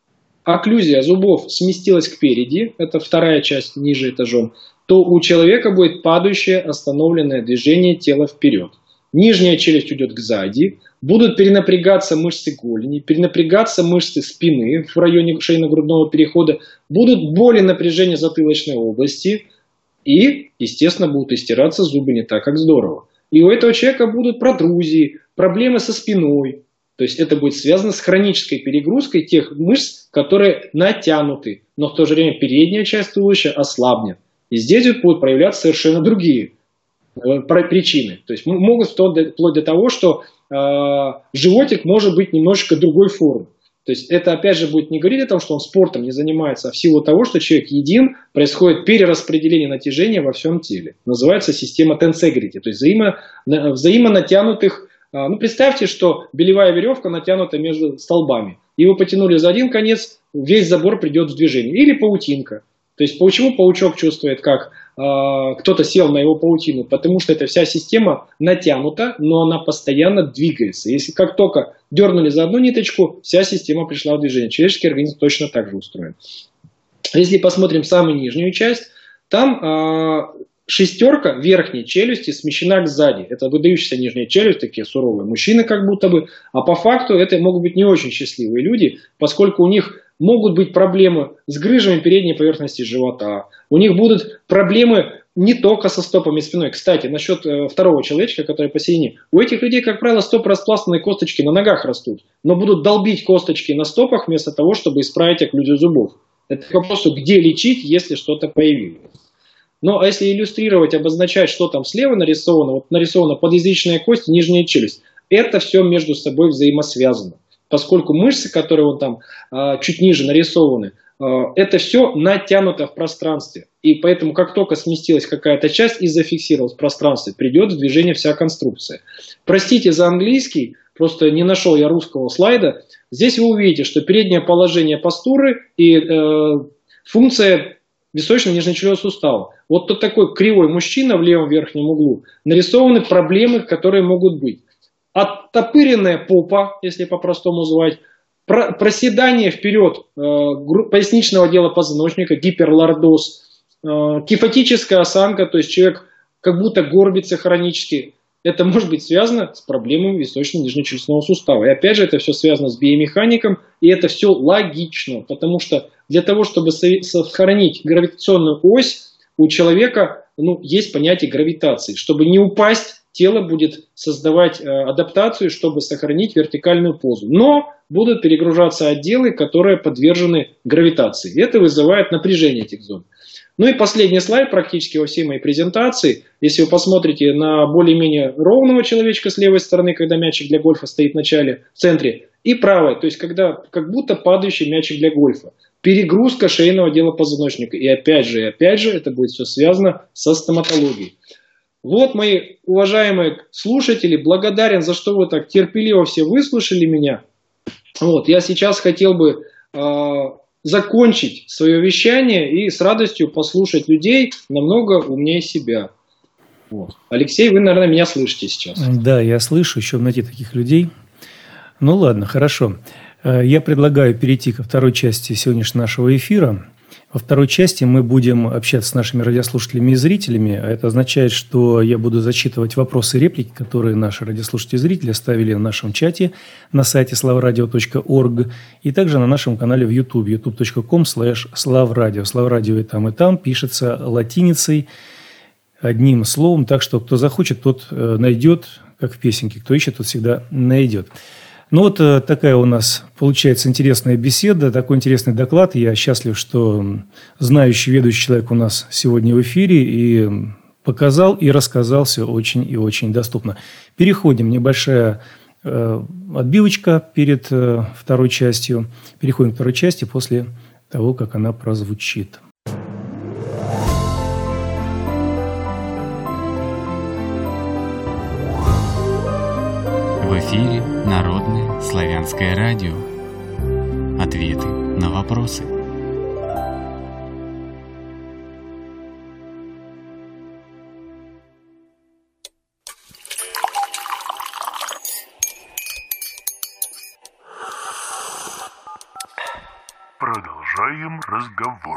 окклюзия зубов сместилась кпереди, это вторая часть ниже этажом, то у человека будет падающее остановленное движение тела вперед. Нижняя челюсть уйдет кзади, будут перенапрягаться мышцы голени, перенапрягаться мышцы спины в районе шейно-грудного перехода, будут боли, напряжения затылочной области и, естественно, будут истираться зубы не так, как здорово. И у этого человека будут протрузии, проблемы со спиной. То есть это будет связано с хронической перегрузкой тех мышц, которые натянуты, но в то же время передняя часть туловища ослабнет. И здесь будут проявляться совершенно другие причины. То есть могут вплоть до того, что э, животик может быть немножечко другой формы. То есть это опять же будет не говорить о том, что он спортом не занимается, а в силу того, что человек един, происходит перераспределение натяжения во всем теле. Называется система tensegrity, то есть взаимо, взаимонатянутых. Э, ну, представьте, что белевая веревка натянута между столбами. И вы потянули за один конец, весь забор придет в движение. Или паутинка. То есть почему паучок чувствует, как э, кто-то сел на его паутину? Потому что эта вся система натянута, но она постоянно двигается. Если как только дернули за одну ниточку, вся система пришла в движение. Человеческий организм точно так же устроен. Если посмотрим самую нижнюю часть, там э, шестерка верхней челюсти смещена сзади. Это выдающаяся нижняя челюсть, такие суровые мужчины как будто бы. А по факту это могут быть не очень счастливые люди, поскольку у них могут быть проблемы с грыжами передней поверхности живота. У них будут проблемы не только со стопами и спиной. Кстати, насчет э, второго человечка, который посередине. У этих людей, как правило, стоп-распластанные косточки на ногах растут, но будут долбить косточки на стопах вместо того, чтобы исправить окклюзию зубов. Это к вопросу, где лечить, если что-то появилось. Ну, а если иллюстрировать, обозначать, что там слева нарисовано, вот нарисована подъязычная кость, нижняя челюсть, это все между собой взаимосвязано. Поскольку мышцы, которые вон там а, чуть ниже нарисованы, а, это все натянуто в пространстве. И поэтому, как только сместилась какая-то часть и зафиксировалась в пространстве, придет в движение вся конструкция. Простите за английский, просто не нашел я русского слайда. Здесь вы увидите, что переднее положение постуры и э, функция височно-нижнечелюстного сустава. Вот тот такой кривой мужчина в левом верхнем углу, нарисованы проблемы, которые могут быть. Оттопыренная попа, если по-простому звать, проседание вперед э, поясничного отдела позвоночника, гиперлордоз, э, кифотическая осанка, то есть человек как будто горбится хронически. Это может быть связано с проблемами височно-нижнечелюстного сустава. И опять же, это все связано с биомехаником, и это все логично, потому что для того, чтобы сохранить гравитационную ось, у человека ну, есть понятие гравитации. Чтобы не упасть, тело будет создавать э, адаптацию, чтобы сохранить вертикальную позу. Но будут перегружаться отделы, которые подвержены гравитации. И это вызывает напряжение этих зон. Ну и последний слайд практически во всей моей презентации. Если вы посмотрите на более-менее ровного человечка с левой стороны, когда мячик для гольфа стоит в начале, в центре, и правой, то есть когда как будто падающий мячик для гольфа. Перегрузка шейного отдела позвоночника. И опять же, и опять же, это будет все связано со стоматологией. Вот, мои уважаемые слушатели, благодарен за что вы так терпеливо все выслушали меня. Вот, я сейчас хотел бы э, закончить свое вещание и с радостью послушать людей намного умнее себя. Вот. Алексей, вы, наверное, меня слышите сейчас. Да, я слышу, еще найти таких людей. Ну ладно, хорошо. Я предлагаю перейти ко второй части сегодняшнего нашего эфира. Во второй части мы будем общаться с нашими радиослушателями и зрителями. А это означает, что я буду зачитывать вопросы и реплики, которые наши радиослушатели и зрители оставили в нашем чате на сайте славрадио точка орг и также на нашем канале в YouTube, ютуб точка ком слэш славрадио. Славрадио и там, и там пишется латиницей одним словом, так что кто захочет, тот найдет, как в песенке. Кто ищет, тот всегда найдет. Ну вот такая у нас получается интересная беседа, такой интересный доклад. Я счастлив, что знающий, ведущий человек у нас сегодня в эфире и показал и рассказал все очень и очень доступно. Переходим, небольшая э, отбивочка перед э, второй частью. Переходим к второй части после того, как она прозвучит. В эфире Народное славянское радио. Ответы на вопросы. Продолжаем разговор.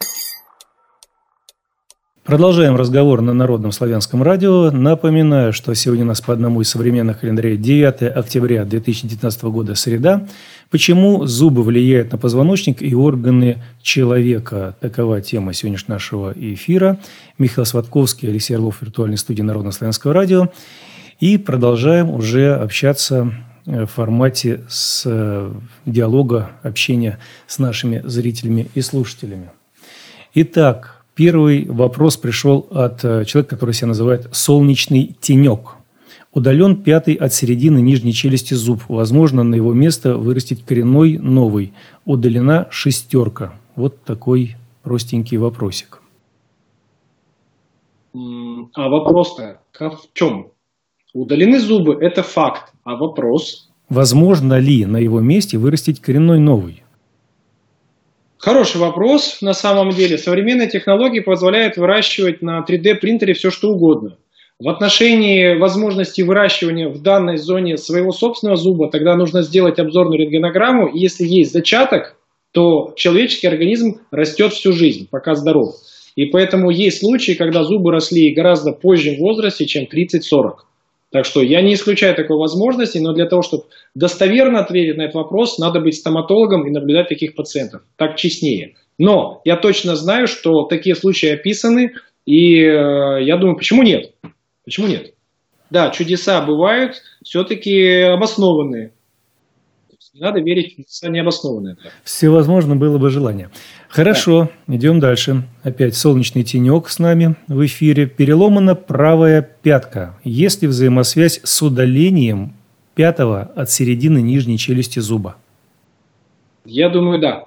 Продолжаем разговор на Народном славянском радио. Напоминаю, что сегодня у нас по одному из современных календарей девятое октября две тысячи девятнадцатого года, среда. Почему зубы влияют на позвоночник и органы человека? Такова тема сегодняшнего нашего эфира. Михаил Сватковский, Алексей Орлов, в виртуальной студии Народного славянского радио. И продолжаем уже общаться в формате с диалога, общения с нашими зрителями и слушателями. Итак, первый вопрос пришел от человека, который себя называет «солнечный тенек». Удален пятый от середины нижней челюсти зуб. Возможно, на его место вырастить коренной новый. Удалена шестерка. Вот такой простенький вопросик. А вопрос-то в чем? Удалены зубы – это факт. А вопрос? Возможно ли на его месте вырастить коренной новый? Хороший вопрос. На самом деле современные технологии позволяют выращивать на три дэ принтере все, что угодно. В отношении возможности выращивания в данной зоне своего собственного зуба, тогда нужно сделать обзорную рентгенограмму. И если есть зачаток, то человеческий организм растет всю жизнь, пока здоров. И поэтому есть случаи, когда зубы росли гораздо позже в возрасте, чем тридцать-сорок. Так что я не исключаю такой возможности, но для того, чтобы достоверно ответить на этот вопрос, надо быть стоматологом и наблюдать таких пациентов. Так честнее. Но я точно знаю, что такие случаи описаны, и э, я думаю, почему нет? Почему нет? Да, чудеса бывают, все-таки обоснованные. Не надо верить в чудеса необоснованные. Всевозможно было бы желание. Хорошо, да. Идем дальше. Опять солнечный тенек с нами в эфире. Переломана правая пятка. Есть ли взаимосвязь с удалением пятого от середины нижней челюсти зуба? Я думаю, да.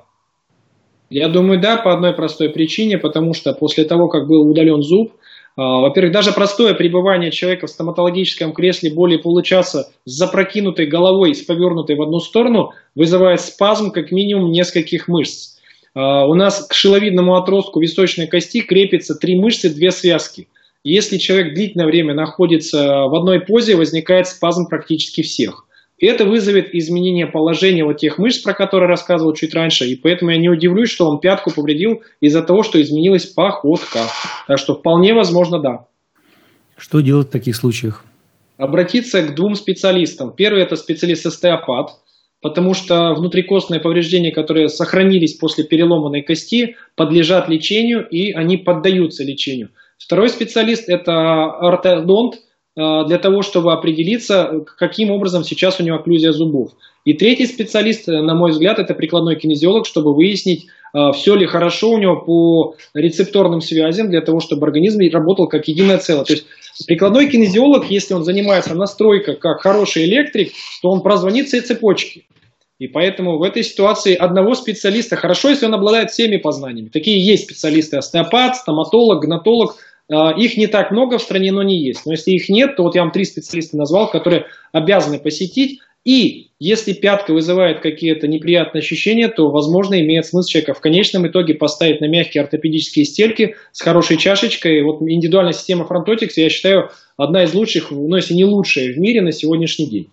Я думаю, да, по одной простой причине, потому что после того, как был удален зуб, во-первых, даже простое пребывание человека в стоматологическом кресле более получаса с запрокинутой головой, с повернутой в одну сторону, вызывает спазм как минимум нескольких мышц. У нас к шиловидному отростку височной кости крепится три мышцы, две связки. Если человек длительное время находится в одной позе, возникает спазм практически всех. И это вызовет изменение положения вот тех мышц, про которые рассказывал чуть раньше, и поэтому я не удивлюсь, что он пятку повредил из-за того, что изменилась походка. Так что вполне возможно, да. Что делать в таких случаях? Обратиться к двум специалистам. Первый – это специалист-остеопат, потому что внутрикостные повреждения, которые сохранились после переломанной кости, подлежат лечению, и они поддаются лечению. Второй специалист – это ортодонт, для того, чтобы определиться, каким образом сейчас у него окклюзия зубов. И третий специалист, на мой взгляд, это прикладной кинезиолог, чтобы выяснить, все ли хорошо у него по рецепторным связям, для того, чтобы организм работал как единое целое. То есть прикладной кинезиолог, если он занимается настройкой как хороший электрик, то он прозвонит все цепочки. И поэтому в этой ситуации одного специалиста хорошо, если он обладает всеми познаниями. Такие есть специалисты: остеопат, стоматолог, гнатолог. Их не так много в стране, но не есть. Но если их нет, то вот я вам три специалиста назвал, которые обязаны посетить. И если пятка вызывает какие-то неприятные ощущения, то, возможно, имеет смысл человека в конечном итоге поставить на мягкие ортопедические стельки с хорошей чашечкой. Вот индивидуальная система Frontotix, я считаю, одна из лучших, ну если не лучшая в мире на сегодняшний день.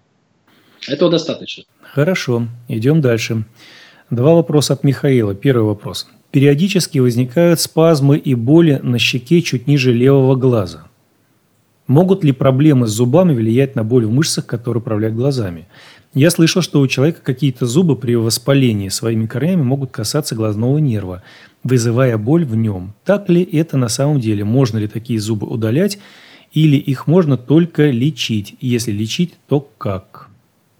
Этого достаточно. Хорошо, идем дальше. Два вопроса от Михаила. Первый вопрос. Периодически возникают спазмы и боли на щеке чуть ниже левого глаза. Могут ли проблемы с зубами влиять на боль в мышцах, которые управляют глазами? Я слышал, что у человека какие-то зубы при воспалении своими корнями могут касаться глазного нерва, вызывая боль в нем. Так ли это на самом деле? Можно ли такие зубы удалять или их можно только лечить? Если лечить, то как?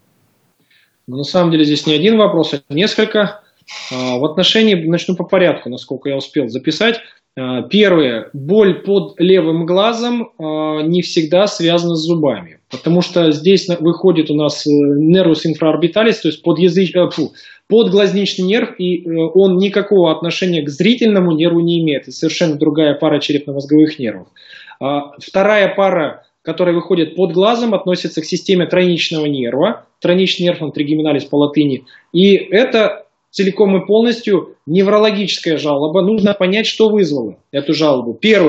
Ну, на самом деле здесь не один вопрос, а несколько. В отношении, начну по порядку, насколько я успел записать. Первое. Боль под левым глазом не всегда связана с зубами, потому что здесь выходит у нас нервус инфраорбиталис, то есть подъязыч... Фу, подглазничный нерв, и он никакого отношения к зрительному нерву не имеет. Это совершенно другая пара черепно-мозговых нервов. Вторая пара, которая выходит под глазом, относится к системе тройничного нерва. Тройничный нерв, он тригеминалис по латыни. И это целиком и полностью неврологическая жалоба. Нужно понять, что вызвало эту жалобу. Первое.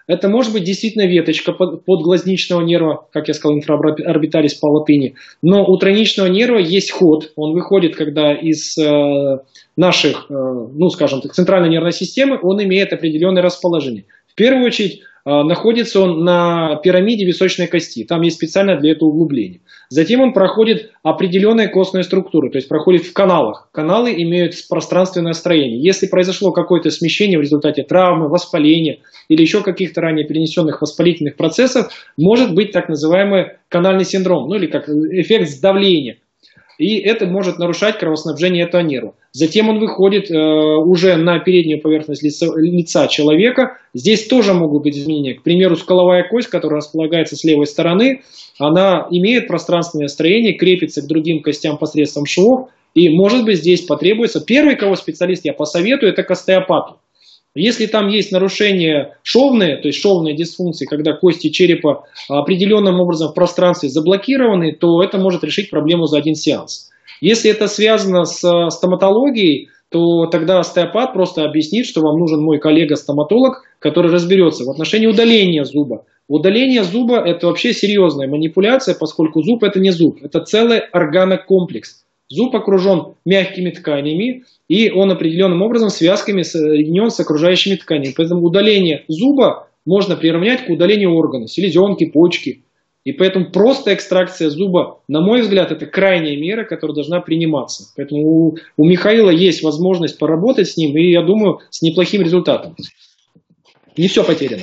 Это может быть действительно веточка подглазничного нерва, как я сказал, инфраорбиталис по латыни. Но у тройничного нерва есть ход. Он выходит, когда из э, наших, э, ну скажем так, центральной нервной системы, он имеет определенное расположение. В первую очередь, находится он на пирамиде височной кости. Там есть специально для этого углубление. Затем он проходит определенные костные структуры, то есть проходит в каналах. Каналы имеют пространственное строение. Если произошло какое-то смещение в результате травмы, воспаления или еще каких-то ранее перенесенных воспалительных процессов, может быть так называемый канальный синдром, ну или как эффект сдавления. И это может нарушать кровоснабжение этого нерва. Затем он выходит э, уже на переднюю поверхность лица, лица человека. Здесь тоже могут быть изменения. К примеру, скуловая кость, которая располагается с левой стороны, она имеет пространственное строение, крепится к другим костям посредством швов. И может быть здесь потребуется, первый, кого специалист я посоветую, это к остеопату. Если там есть нарушения шовные, то есть шовные дисфункции, когда кости черепа определенным образом в пространстве заблокированы, то это может решить проблему за один сеанс. Если это связано с стоматологией, то тогда остеопат просто объяснит, что вам нужен мой коллега-стоматолог, который разберется в отношении удаления зуба. Удаление зуба – это вообще серьезная манипуляция, поскольку зуб – это не зуб, это целый органокомплекс. Зуб окружен мягкими тканями, и он определенным образом связками соединен с окружающими тканями. Поэтому удаление зуба можно приравнять к удалению органа, селезенки, почки. И поэтому просто экстракция зуба, на мой взгляд, это крайняя мера, которая должна приниматься. Поэтому у, у Михаила есть возможность поработать с ним, и я думаю, с неплохим результатом. Не все потеряно.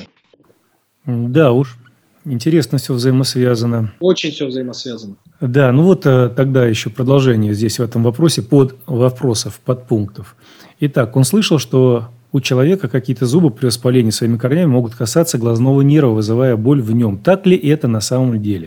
Да уж. Интересно все взаимосвязано. Очень все взаимосвязано. Да, ну вот тогда еще продолжение здесь в этом вопросе под вопросов, подпунктов. Итак, он слышал, что у человека какие-то зубы при воспалении своими корнями могут касаться глазного нерва, вызывая боль в нем. Так ли это на самом деле?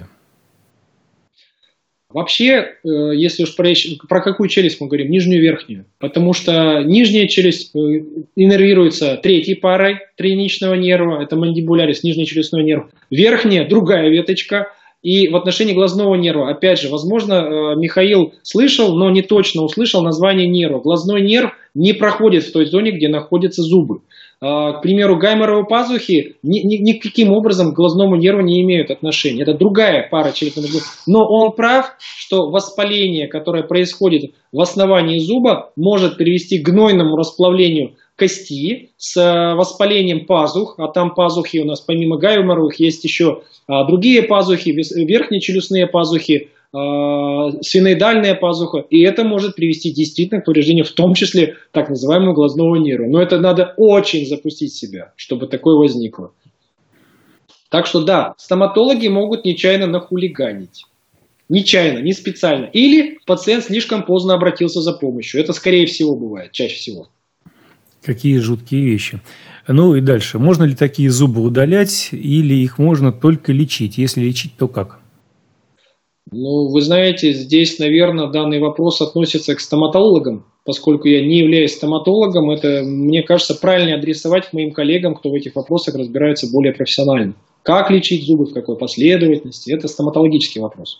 Вообще, если уж про, про какую челюсть мы говорим, нижнюю и верхнюю, потому что нижняя челюсть иннервируется третьей парой тройничного нерва, это мандибулярис, нижний челюстной нерв, верхняя, другая веточка, и в отношении глазного нерва, опять же, возможно, Михаил слышал, но не точно услышал название нерва. Глазной нерв не проходит в той зоне, где находятся зубы. К примеру, гайморовые пазухи ни, ни, никаким образом к глазному нерву не имеют отношения. Это другая пара черепных зубов. Но он прав, что воспаление, которое происходит в основании зуба, может привести к гнойному расплавлению кости с воспалением пазух. А там пазухи у нас помимо гайморовых есть еще другие пазухи, верхнечелюстные пазухи, сфеноидальная пазуха, и это может привести действительно к повреждению, в том числе так называемого глазного нерва. Но это надо очень запустить себя, чтобы такое возникло. Так что да, стоматологи могут нечаянно нахулиганить. Нечаянно, не специально. Или пациент слишком поздно обратился за помощью. Это скорее всего бывает, чаще всего. Какие жуткие вещи. Ну и дальше. Можно ли такие зубы удалять или их можно только лечить? Если лечить, то как? Ну, вы знаете, здесь, наверное, данный вопрос относится к стоматологам, поскольку я не являюсь стоматологом, это, мне кажется, правильнее адресовать к моим коллегам, кто в этих вопросах разбирается более профессионально. Как лечить зубы, в какой последовательности, это стоматологический вопрос.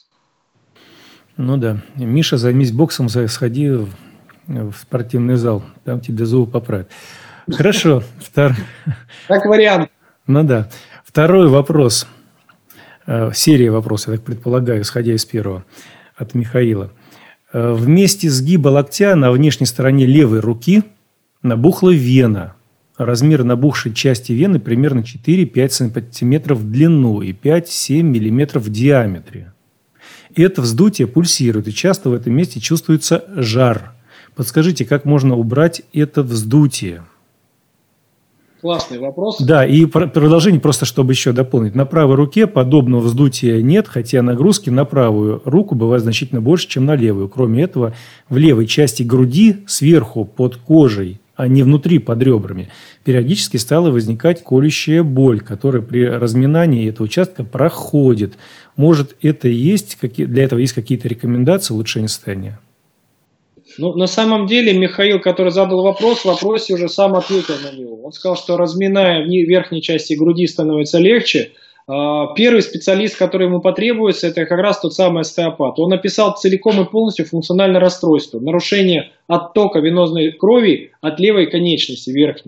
Ну да. Миша, займись боксом, сходи в, в спортивный зал, там тебе зубы поправят. Хорошо. Как вариант. Ну да. Второй вопрос. Серия вопросов, я так предполагаю, исходя из первого, от Михаила. В месте сгиба локтя на внешней стороне левой руки набухла вена. Размер набухшей части вены примерно четыре-пять сантиметров в длину и пять-семь миллиметров в диаметре. И это вздутие пульсирует, и часто в этом месте чувствуется жар. Подскажите, как можно убрать это вздутие? Классный вопрос. Да, и продолжение просто, чтобы еще дополнить. На правой руке подобного вздутия нет, хотя нагрузки на правую руку бывают значительно больше, чем на левую. Кроме этого, в левой части груди, сверху под кожей, а не внутри под ребрами, периодически стала возникать колющая боль, которая при разминании этого участка проходит. Может, это есть, для этого есть какие-то рекомендации улучшения состояния? Ну, на самом деле, Михаил, который задал вопрос, в вопросе уже сам ответил на него. Он сказал, что разминая в верхней части груди становится легче. Первый специалист, который ему потребуется, это как раз тот самый остеопат. Он описал целиком и полностью функциональное расстройство, нарушение оттока венозной крови от левой конечности верхней.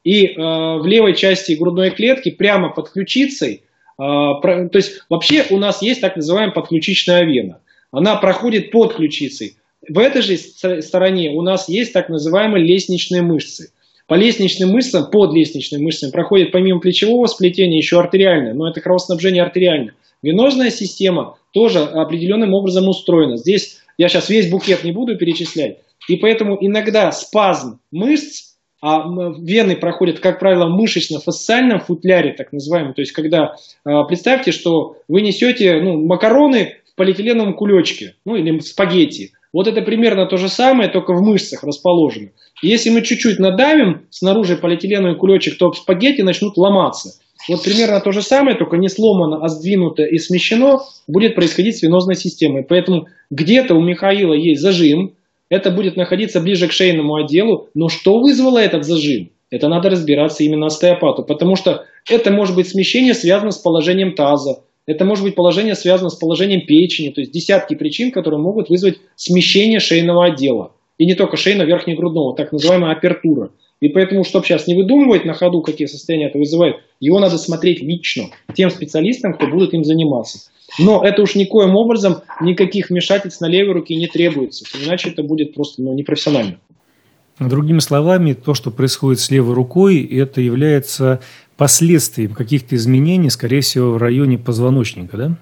И э, в левой части грудной клетки прямо под ключицей, э, про, то есть вообще у нас есть так называемая подключичная вена. Она проходит под ключицей. В этой же стороне у нас есть так называемые лестничные мышцы. По лестничным мышцам, под лестничными мышцами проходит помимо плечевого сплетения еще артериальное, но это кровоснабжение артериальное. Венозная система тоже определенным образом устроена. Здесь я сейчас весь букет не буду перечислять. И поэтому иногда спазм мышц, а вены проходят, как правило, в мышечно-фасциальном футляре, так называемом. То есть, когда, представьте, что вы несете ну, макароны в полиэтиленовом кулечке, ну или спагетти. Вот это примерно то же самое, только в мышцах расположено. И если мы чуть-чуть надавим снаружи полиэтиленовый кулечек, то спагетти начнут ломаться. Вот примерно то же самое, только не сломано, а сдвинуто и смещено, будет происходить с венозной системой. Поэтому где-то у Михаила есть зажим, это будет находиться ближе к шейному отделу, но что вызвало этот зажим? Это надо разбираться именно остеопату, потому что это может быть смещение, связано с положением таза, это может быть положение, связано с положением печени, то есть десятки причин, которые могут вызвать смещение шейного отдела. И не только шейно-верхнегрудного, так называемая апертура. И поэтому, чтобы сейчас не выдумывать на ходу, какие состояния это вызывает, его надо смотреть лично тем специалистам, кто будет им заниматься. Но это уж никоим образом никаких вмешательств на левой руке не требуется, иначе это будет просто ну, непрофессионально. Другими словами, то, что происходит с левой рукой, это является последствием каких-то изменений, скорее всего, в районе позвоночника, да?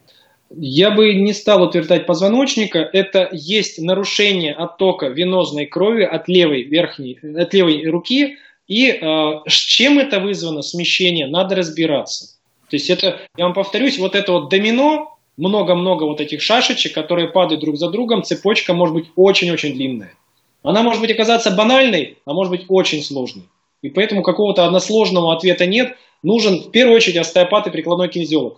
Я бы не стал утверждать позвоночника. Это есть нарушение оттока венозной крови от левой, верхней, от левой руки. И э, с чем это вызвано, смещение, надо разбираться. То есть это, я вам повторюсь, вот это вот домино, много-много вот этих шашечек, которые падают друг за другом, цепочка может быть очень-очень длинная. Она может быть оказаться банальной, а может быть очень сложной. И поэтому какого-то односложного ответа нет. Нужен в первую очередь остеопат и прикладной кинезиолог.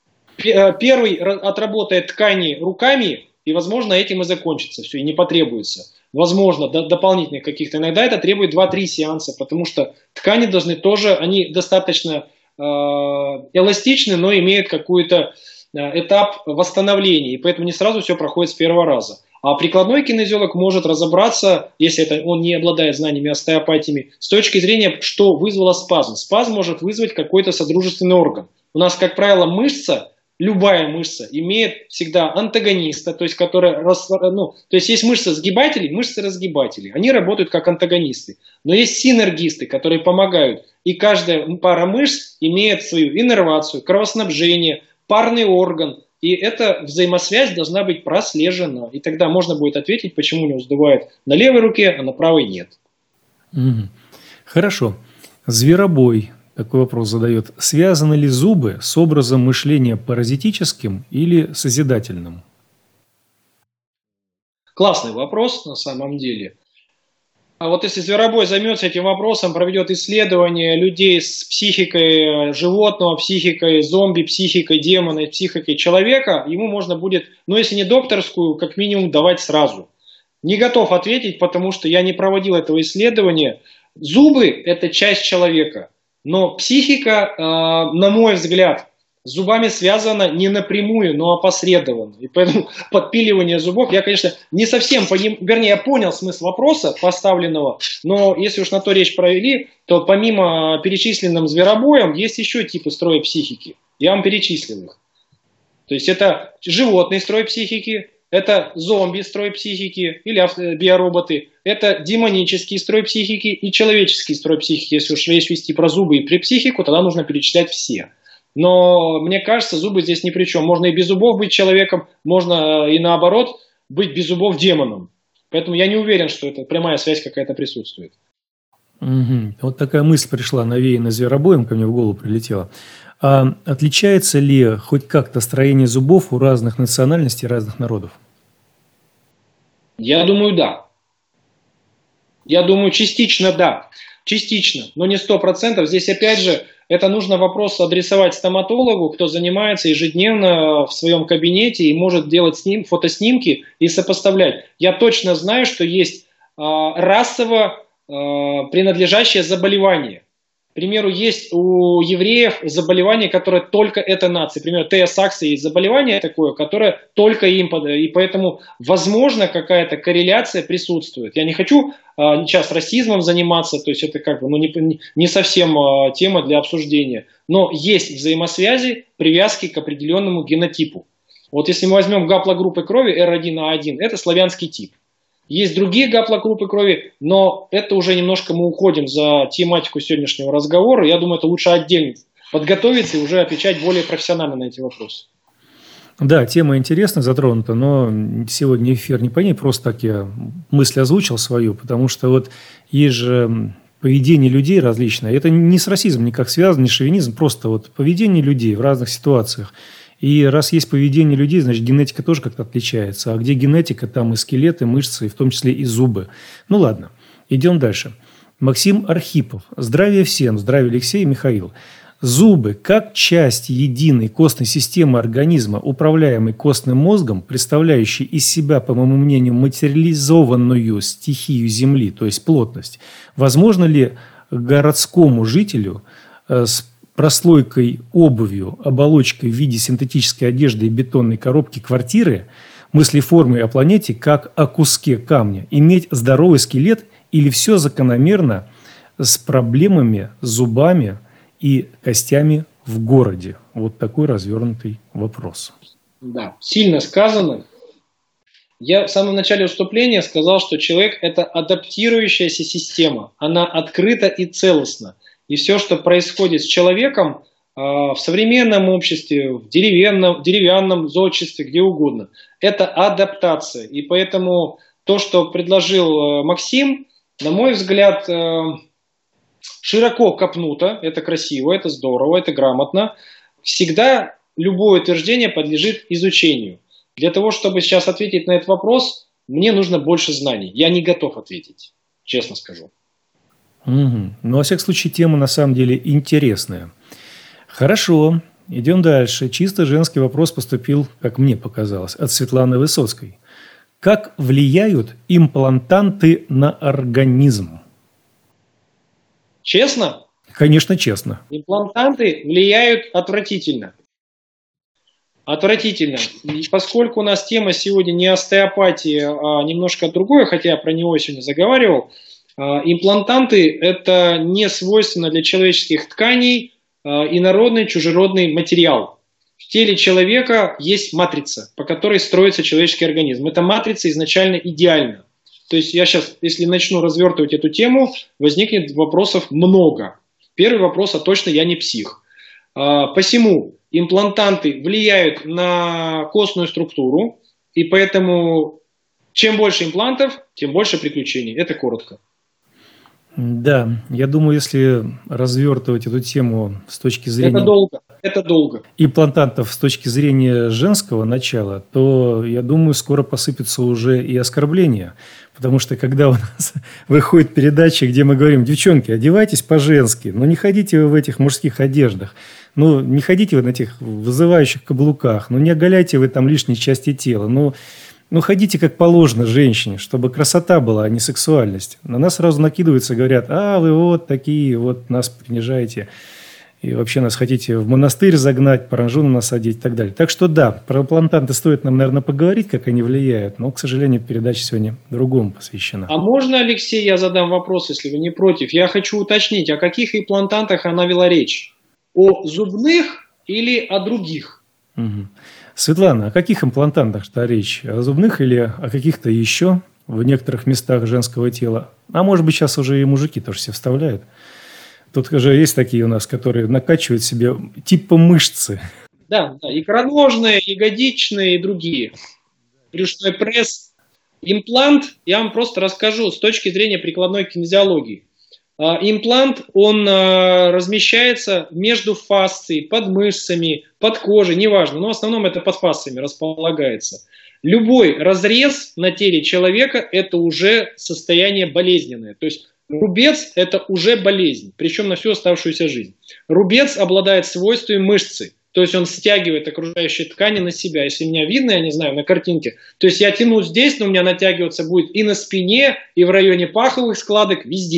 Первый отработает ткани руками, и, возможно, этим и закончится все, и не потребуется. Возможно, до дополнительных каких-то. Иногда это требует два-три сеанса, потому что ткани должны тоже, они достаточно э, эластичны, но имеют какой-то э, этап восстановления, и поэтому не сразу все проходит с первого раза. А прикладной кинезиолог может разобраться, если это он не обладает знаниями остеопатиями, с точки зрения, что вызвало спазм. Спазм может вызвать какой-то содружественный орган. У нас, как правило, мышца, любая мышца имеет всегда антагониста, то есть, которая, ну, то есть есть мышцы-сгибатели, мышцы-разгибатели. Они работают как антагонисты. Но есть синергисты, которые помогают. И каждая пара мышц имеет свою иннервацию, кровоснабжение, парный орган. И эта взаимосвязь должна быть прослежена. И тогда можно будет ответить, почему у него сдувает на левой руке, а на правой нет. Угу. Хорошо. Зверобой. Такой вопрос задает. Связаны ли зубы с образом мышления паразитическим или созидательным? Классный вопрос на самом деле. А вот если Зверобой займется этим вопросом, проведет исследование людей с психикой животного, психикой зомби, психикой демона, психикой человека, ему можно будет, ну если не докторскую, как минимум давать сразу. Не готов ответить, потому что я не проводил этого исследования. Зубы – это часть человека. Но психика, на мой взгляд, с зубами связана не напрямую, но опосредованно. И поэтому подпиливание зубов, я, конечно, не совсем поним... вернее, я понял смысл вопроса поставленного, но если уж на то речь провели, то помимо перечисленным зверобоем есть еще типы строя психики. Я вам перечислил их. То есть это животный строй психики, это зомби строй психики или биороботы, это демонический строй психики и человеческий строй психики. Если уж речь вести про зубы и про психику, тогда нужно перечислять все. Но мне кажется, зубы здесь ни при чем. Можно и без зубов быть человеком, можно и наоборот быть без зубов демоном. Поэтому я не уверен, что это прямая связь какая-то присутствует. Угу. Вот такая мысль пришла, навеянная зверобоем, ко мне в голову прилетела. А отличается ли хоть как-то строение зубов у разных национальностей, разных народов? Я думаю, да. Я думаю, частично да. Частично, но не сто процентов. Здесь опять же, это нужно вопрос адресовать стоматологу, кто занимается ежедневно в своем кабинете и может делать сним, фотоснимки и сопоставлять. Я точно знаю, что есть э, расово э, принадлежащее заболевание. К примеру, есть у евреев заболевание, которое только эта нация. К примеру, Теосакса есть заболевание такое, которое только им подает. И поэтому, возможно, какая-то корреляция присутствует. Я не хочу а, сейчас расизмом заниматься, то есть это как бы ну, не, не совсем а, тема для обсуждения. Но есть взаимосвязи, привязки к определенному генотипу. Вот если мы возьмем гаплогруппы крови эр один а один, это славянский тип. Есть другие гаплогруппы крови, но это уже немножко мы уходим за тематику сегодняшнего разговора. Я думаю, это лучше отдельно подготовиться и уже отвечать более профессионально на эти вопросы. Да, тема интересная, затронута, но сегодня эфир не по ней, просто так я мысль озвучил свою, потому что вот есть же поведение людей различное. Это не с расизмом никак связано, не шовинизм, просто вот поведение людей в разных ситуациях. И раз есть поведение людей, значит, генетика тоже как-то отличается. А где генетика, там и скелеты, мышцы, и в том числе и зубы. Ну, ладно, идем дальше. Максим Архипов. Здравия всем. Здравия, Алексей и Михаил. Зубы, как часть единой костной системы организма, управляемой костным мозгом, представляющей из себя, по моему мнению, материализованную стихию Земли, то есть плотность, возможно ли городскому жителю с прослойкой обувью, оболочкой в виде синтетической одежды и бетонной коробки квартиры, мыслеформой о планете как о куске камня, иметь здоровый скелет или все закономерно с проблемами, зубами и костями в городе? Вот такой развернутый вопрос. Да, сильно сказано. Я в самом начале выступления сказал, что человек – это адаптирующаяся система. Она открыта и целостна. И все, что происходит с человеком э, в современном обществе, в деревянном, деревянном зодчестве, где угодно, это адаптация. И поэтому то, что предложил э, Максим, на мой взгляд, э, широко копнуто, это красиво, это здорово, это грамотно. Всегда любое утверждение подлежит изучению. Для того, чтобы сейчас ответить на этот вопрос, мне нужно больше знаний. Я не готов ответить, честно скажу. Угу. Ну, во всяком случае, тема на самом деле интересная. Хорошо, идем дальше. Чисто женский вопрос поступил, как мне показалось, от Светланы Высоцкой. Как влияют имплантанты на организм? Честно? Конечно, честно. Имплантанты влияют отвратительно. Отвратительно. И поскольку у нас тема сегодня не остеопатия, а немножко другое, хотя я про него сегодня заговаривал, имплантанты – это не свойственно для человеческих тканей инородный чужеродный материал. В теле человека есть матрица, по которой строится человеческий организм. Эта матрица изначально идеальна. То есть я сейчас, если начну развертывать эту тему, возникнет вопросов много. Первый вопрос, а точно я не псих. Посему имплантанты влияют на костную структуру, и поэтому чем больше имплантов, тем больше приключений. Это коротко. Да, я думаю, если развертывать эту тему с точки зрения... Это долго, это долго. Имплантантов с точки зрения женского начала, то, я думаю, скоро посыпятся уже и оскорбления. Потому что, когда у нас выходит передача, где мы говорим: девчонки, одевайтесь по-женски, но не ходите вы в этих мужских одеждах, ну, не ходите вы на этих вызывающих каблуках, ну, не оголяйте вы там лишние части тела, ну... Ну, ходите как положено женщине, чтобы красота была, а не сексуальность. На нас сразу накидываются и говорят: а вы вот такие, вот нас принижаете. И вообще нас хотите в монастырь загнать, паранжу на нас одеть и так далее. Так что да, про имплантанты стоит нам, наверное, поговорить, как они влияют. Но, к сожалению, передача сегодня другому посвящена. А можно, Алексей, я задам вопрос, если вы не против? Я хочу уточнить, о каких имплантантах она вела речь? О зубных или о других? Угу. Светлана, о каких имплантантах-то речь? О зубных или о каких-то еще в некоторых местах женского тела? А может быть, сейчас уже и мужики тоже все вставляют. Тут же есть такие у нас, которые накачивают себе типа мышцы. Да, да, икроножные, ягодичные и другие. Брюшной пресс. Имплант, я вам просто расскажу с точки зрения прикладной кинезиологии. Имплант, он размещается между фасцией, под мышцами, под кожей, неважно, но в основном это под фасциями располагается. Любой разрез на теле человека – это уже состояние болезненное. То есть рубец – это уже болезнь, причем на всю оставшуюся жизнь. Рубец обладает свойствами мышцы, то есть он стягивает окружающие ткани на себя. Если меня видно, я не знаю, на картинке, то есть я тяну здесь, но у меня натягиваться будет и на спине, и в районе паховых складок, везде.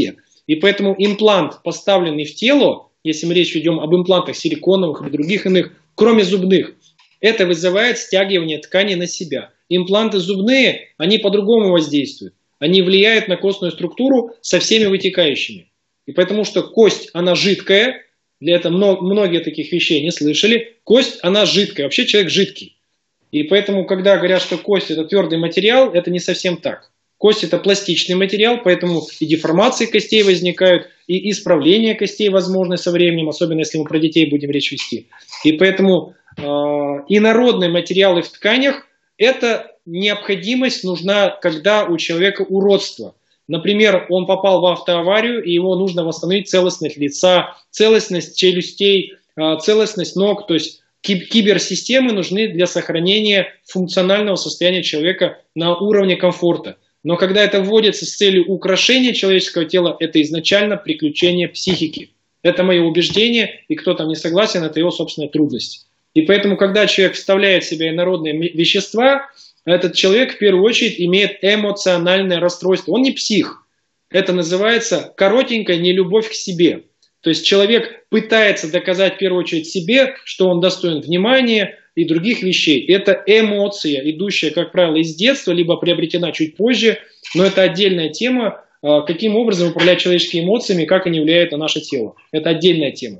И поэтому имплант, поставленный в тело, если мы речь ведем об имплантах силиконовых или других иных, кроме зубных, это вызывает стягивание ткани на себя. Импланты зубные, они по-другому воздействуют. Они влияют на костную структуру со всеми вытекающими. И потому что кость, она жидкая, для этого многие таких вещей не слышали, кость, она жидкая, вообще человек жидкий. И поэтому, когда говорят, что кость это твердый материал, это не совсем так. Кость это пластичный материал, поэтому и деформации костей возникают, и исправление костей возможно со временем, особенно если мы про детей будем речь вести. И поэтому э, инородные материалы в тканях это необходимость нужна, когда у человека уродство. Например, он попал в автоаварию, и его нужно восстановить целостность лица, целостность челюстей, целостность ног. То есть киберсистемы нужны для сохранения функционального состояния человека на уровне комфорта. Но когда это вводится с целью украшения человеческого тела, это изначально приключение психики. Это мое убеждение, и кто там не согласен, это его собственная трудность. И поэтому, когда человек вставляет в себя инородные вещества, этот человек в первую очередь имеет эмоциональное расстройство. Он не псих. Это называется коротенькая нелюбовь к себе. То есть человек пытается доказать в первую очередь себе, что он достоин внимания и других вещей. Это эмоция, идущая, как правило, из детства, либо приобретена чуть позже. Но это отдельная тема, каким образом управлять человеческими эмоциями, как они влияют на наше тело. Это отдельная тема.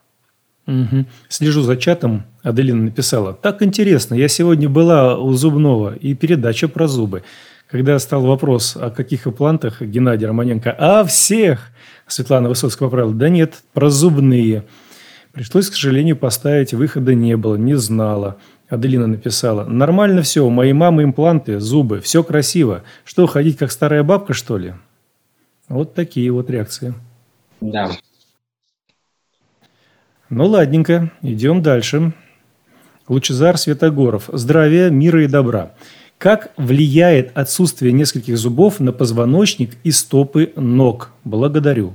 Угу. Слежу за чатом. Аделина написала: так интересно, я сегодня была у зубного и передача про зубы. Когда стал вопрос, о каких имплантах, Геннадий Романенко: а всех. Светлана Высоцкая поправила: да нет, про зубные. Пришлось, к сожалению, поставить, выхода не было, не знала. Аделина написала: нормально все, у моей мамы импланты, зубы, все красиво. Что, ходить как старая бабка, что ли? Вот такие вот реакции. Да. Ну, ладненько, идем дальше. Лучезар Светогоров. Здравия, мира и добра. Как влияет отсутствие нескольких зубов на позвоночник и стопы ног? Благодарю.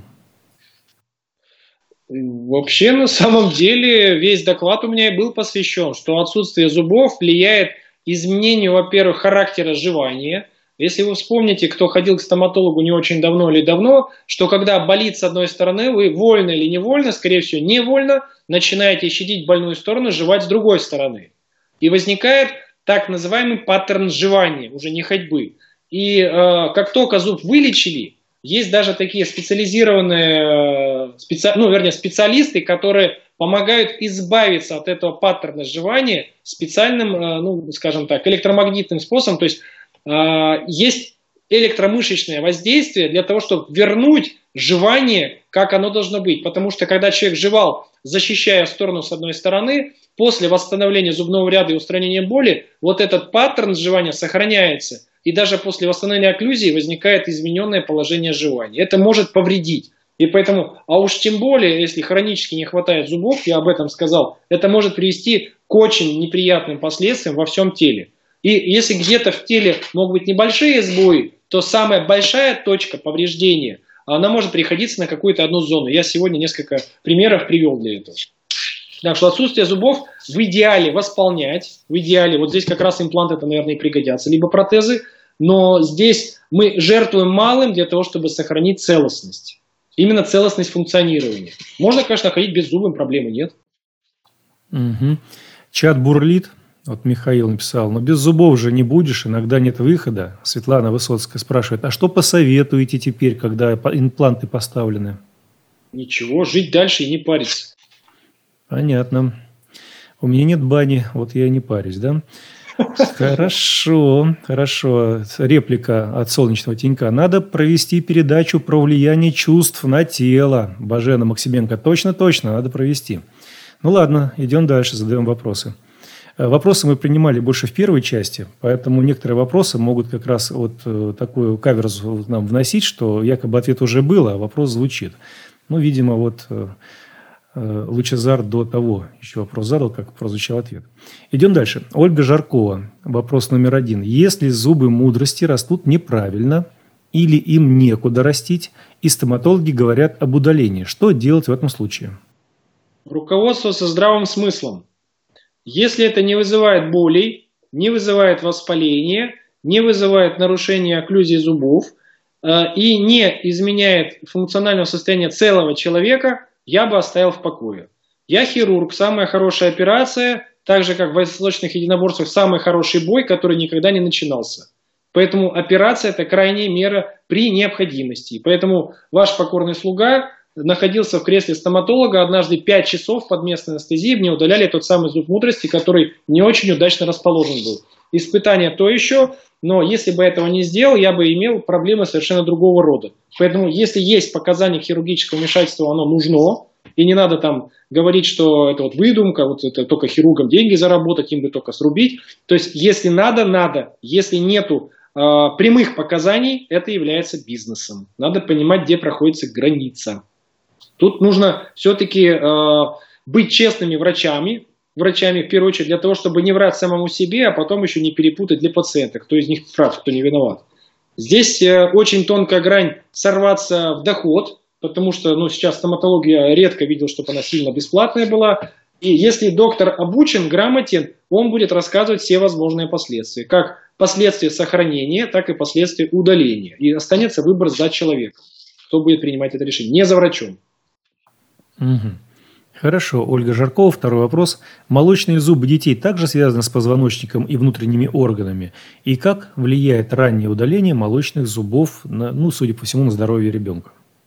Вообще, на самом деле, весь доклад у меня и был посвящен, что отсутствие зубов влияет изменению, во-первых, характера жевания. Если вы вспомните, кто ходил к стоматологу не очень давно или давно, что когда болит с одной стороны, вы вольно или невольно, скорее всего невольно, начинаете щадить больную сторону, жевать с другой стороны. И возникает так называемый паттерн жевания, уже не ходьбы. И э, как только зуб вылечили, есть даже такие специализированные, специ... ну, вернее, специалисты, которые помогают избавиться от этого паттерна жевания специальным, э, ну, скажем так, электромагнитным способом. То есть есть электромышечное воздействие для того, чтобы вернуть жевание, как оно должно быть. Потому что когда человек жевал, защищая сторону с одной стороны, после восстановления зубного ряда и устранения боли, вот этот паттерн жевания сохраняется. И даже после восстановления окклюзии возникает измененное положение жевания. Это может повредить. И поэтому, а уж тем более, если хронически не хватает зубов, я об этом сказал, это может привести к очень неприятным последствиям во всем теле. И если где-то в теле могут быть небольшие сбои, то самая большая точка повреждения, она может приходиться на какую-то одну зону. Я сегодня несколько примеров привел для этого. Так что отсутствие зубов в идеале восполнять, в идеале, вот здесь как раз импланты, это, наверное, и пригодятся, либо протезы, но здесь мы жертвуем малым для того, чтобы сохранить целостность. Именно целостность функционирования. Можно, конечно, ходить без зубов, проблемы нет. Угу. Чат бурлит. Вот Михаил написал: но без зубов же не будешь, иногда нет выхода. Светлана Высоцкая спрашивает: а что посоветуете теперь, когда импланты поставлены? Ничего, жить дальше и не париться. Понятно. У меня нет бани, вот я и не парюсь, да? Хорошо, хорошо. Реплика от солнечного тенька. Надо провести передачу про влияние чувств на тело. Бажена Максименко. Точно, точно, надо провести. Ну ладно, идем дальше, задаем вопросы. Вопросы мы принимали больше в первой части, поэтому некоторые вопросы могут как раз вот такую каверзу нам вносить, что якобы ответ уже был, а вопрос звучит. Ну, видимо, вот Лучезар до того еще вопрос задал, как прозвучал ответ. Идем дальше. Ольга Жаркова. Вопрос номер один. Если зубы мудрости растут неправильно или им некуда растить, и стоматологи говорят об удалении, что делать в этом случае? Руководствоваться здравым смыслом. Если это не вызывает болей, не вызывает воспаления, не вызывает нарушения окклюзии зубов, и не изменяет функционального состояния целого человека, я бы оставил в покое. Я хирург, самая хорошая операция, так же как в восточных единоборствах самый хороший бой, который никогда не начинался. Поэтому операция – это крайняя мера при необходимости. Поэтому ваш покорный слуга находился в кресле стоматолога, однажды пять часов под местной анестезией мне удаляли тот самый зуб мудрости, который не очень удачно расположен был. Испытание то еще, но если бы этого не сделал, я бы имел проблемы совершенно другого рода. Поэтому если есть показания хирургического вмешательства, оно нужно, и не надо там говорить, что это вот выдумка, вот это только хирургам деньги заработать, им бы только срубить. То есть если надо, надо. Если нету э, прямых показаний, это является бизнесом. Надо понимать, где проходится граница. Тут нужно все-таки э, быть честными врачами, врачами в первую очередь для того, чтобы не врать самому себе, а потом еще не перепутать для пациента, кто из них прав, кто не виноват. Здесь э, очень тонкая грань сорваться в доход, потому что ну, сейчас стоматология редко видел, чтобы она сильно бесплатная была. И если доктор обучен, грамотен, он будет рассказывать все возможные последствия. Как последствия сохранения, так и последствия удаления. И останется выбор за человеком, кто будет принимать это решение, не за врачом. Угу. Хорошо. Ольга Жаркова, второй вопрос. Молочные зубы детей также связаны с позвоночником и внутренними органами? И как влияет раннее удаление молочных зубов, на, ну, судя по всему, на здоровье ребенка?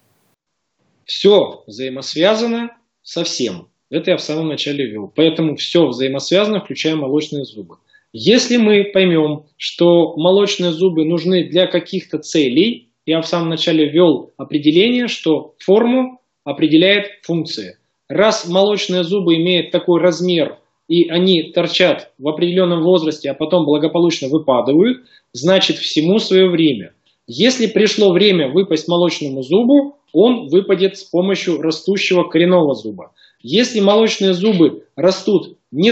Все взаимосвязано со всем. Это я в самом начале ввел. Поэтому все взаимосвязано, включая молочные зубы. Если мы поймем, что молочные зубы нужны для каких-то целей, я в самом начале ввел определение, что форму определяет функция. Раз молочные зубы имеют такой размер, и они торчат в определенном возрасте, а потом благополучно выпадают, значит всему свое время. Если пришло время выпасть молочному зубу, он выпадет с помощью растущего коренного зуба. Если молочные зубы растут не,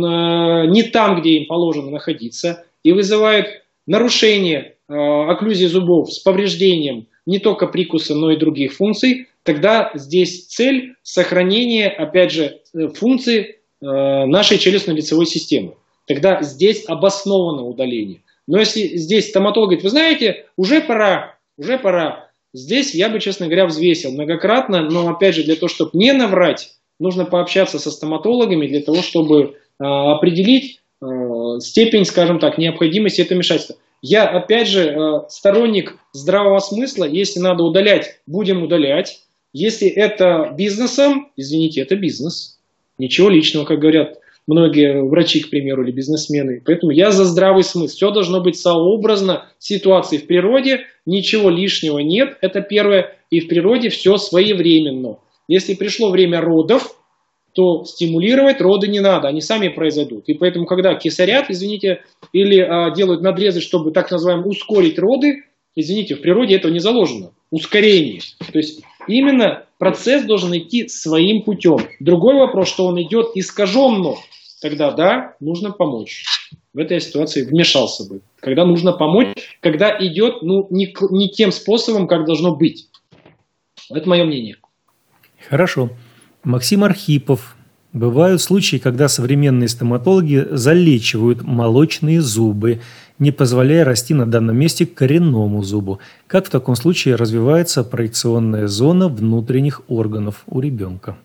не там, где им положено находиться, и вызывают нарушение э, окклюзии зубов с повреждением не только прикуса, но и других функций, тогда здесь цель сохранения, опять же, функций э, нашей челюстно-лицевой системы. Тогда здесь обосновано удаление. Но если здесь стоматолог говорит, вы знаете, уже пора, уже пора, здесь я бы, честно говоря, взвесил многократно, но опять же, для того, чтобы не наврать, нужно пообщаться со стоматологами для того, чтобы э, определить э, степень, скажем так, необходимости этого вмешательства. Я, опять же, э, сторонник здравого смысла, если надо удалять, будем удалять. Если это бизнесом, извините, это бизнес. Ничего личного, как говорят многие врачи, к примеру, или бизнесмены. Поэтому я за здравый смысл. Все должно быть сообразно ситуации в природе, ничего лишнего нет, это первое. И в природе все своевременно. Если пришло время родов, то стимулировать роды не надо, они сами произойдут. И поэтому, когда кесарят, извините, или а, делают надрезы, чтобы так называемо ускорить роды, извините, в природе этого не заложено. Ускорение. То есть именно процесс должен идти своим путем. Другой вопрос, что он идет искаженно, тогда да, нужно помочь. В этой ситуации вмешался бы. Когда нужно помочь, когда идет ну, не, не тем способом, как должно быть. Это мое мнение. Хорошо. Максим Архипов. Бывают случаи, когда современные стоматологи залечивают молочные зубы, не позволяя расти на данном месте коренному зубу. Как в таком случае развивается проекционная зона внутренних органов у ребенка?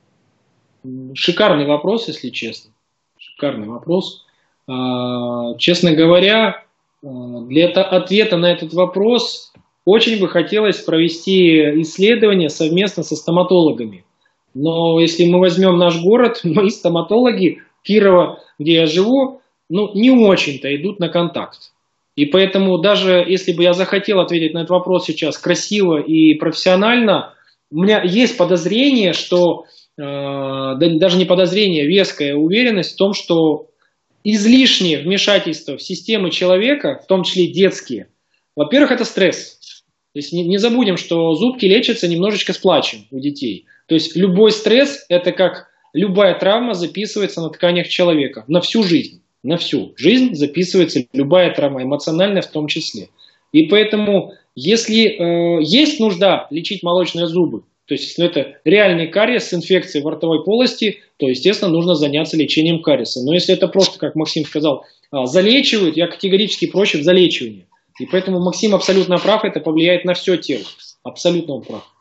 Шикарный вопрос, если честно. Шикарный вопрос. Честно говоря, для ответа на этот вопрос очень бы хотелось провести исследование совместно со стоматологами. Но если мы возьмем наш город, мои стоматологи Кирова, где я живу, ну, не очень-то идут на контакт. И поэтому даже если бы я захотел ответить на этот вопрос сейчас красиво и профессионально, у меня есть подозрение, что, э, даже не подозрение, веская уверенность в том, что излишнее вмешательство в системы человека, в том числе детские, во-первых, это стресс. То есть не, не забудем, что зубки лечатся немножечко с плачем у детей. То есть любой стресс, это как любая травма записывается на тканях человека на всю жизнь. На всю жизнь записывается любая травма, эмоциональная в том числе. И поэтому, если э, есть нужда лечить молочные зубы, то есть если это реальный кариес с инфекцией во ртовой полости, то, естественно, нужно заняться лечением кариеса. Но если это просто, как Максим сказал, залечивают, я категорически против залечивания. И поэтому Максим абсолютно прав, это повлияет на все тело. Абсолютно он прав.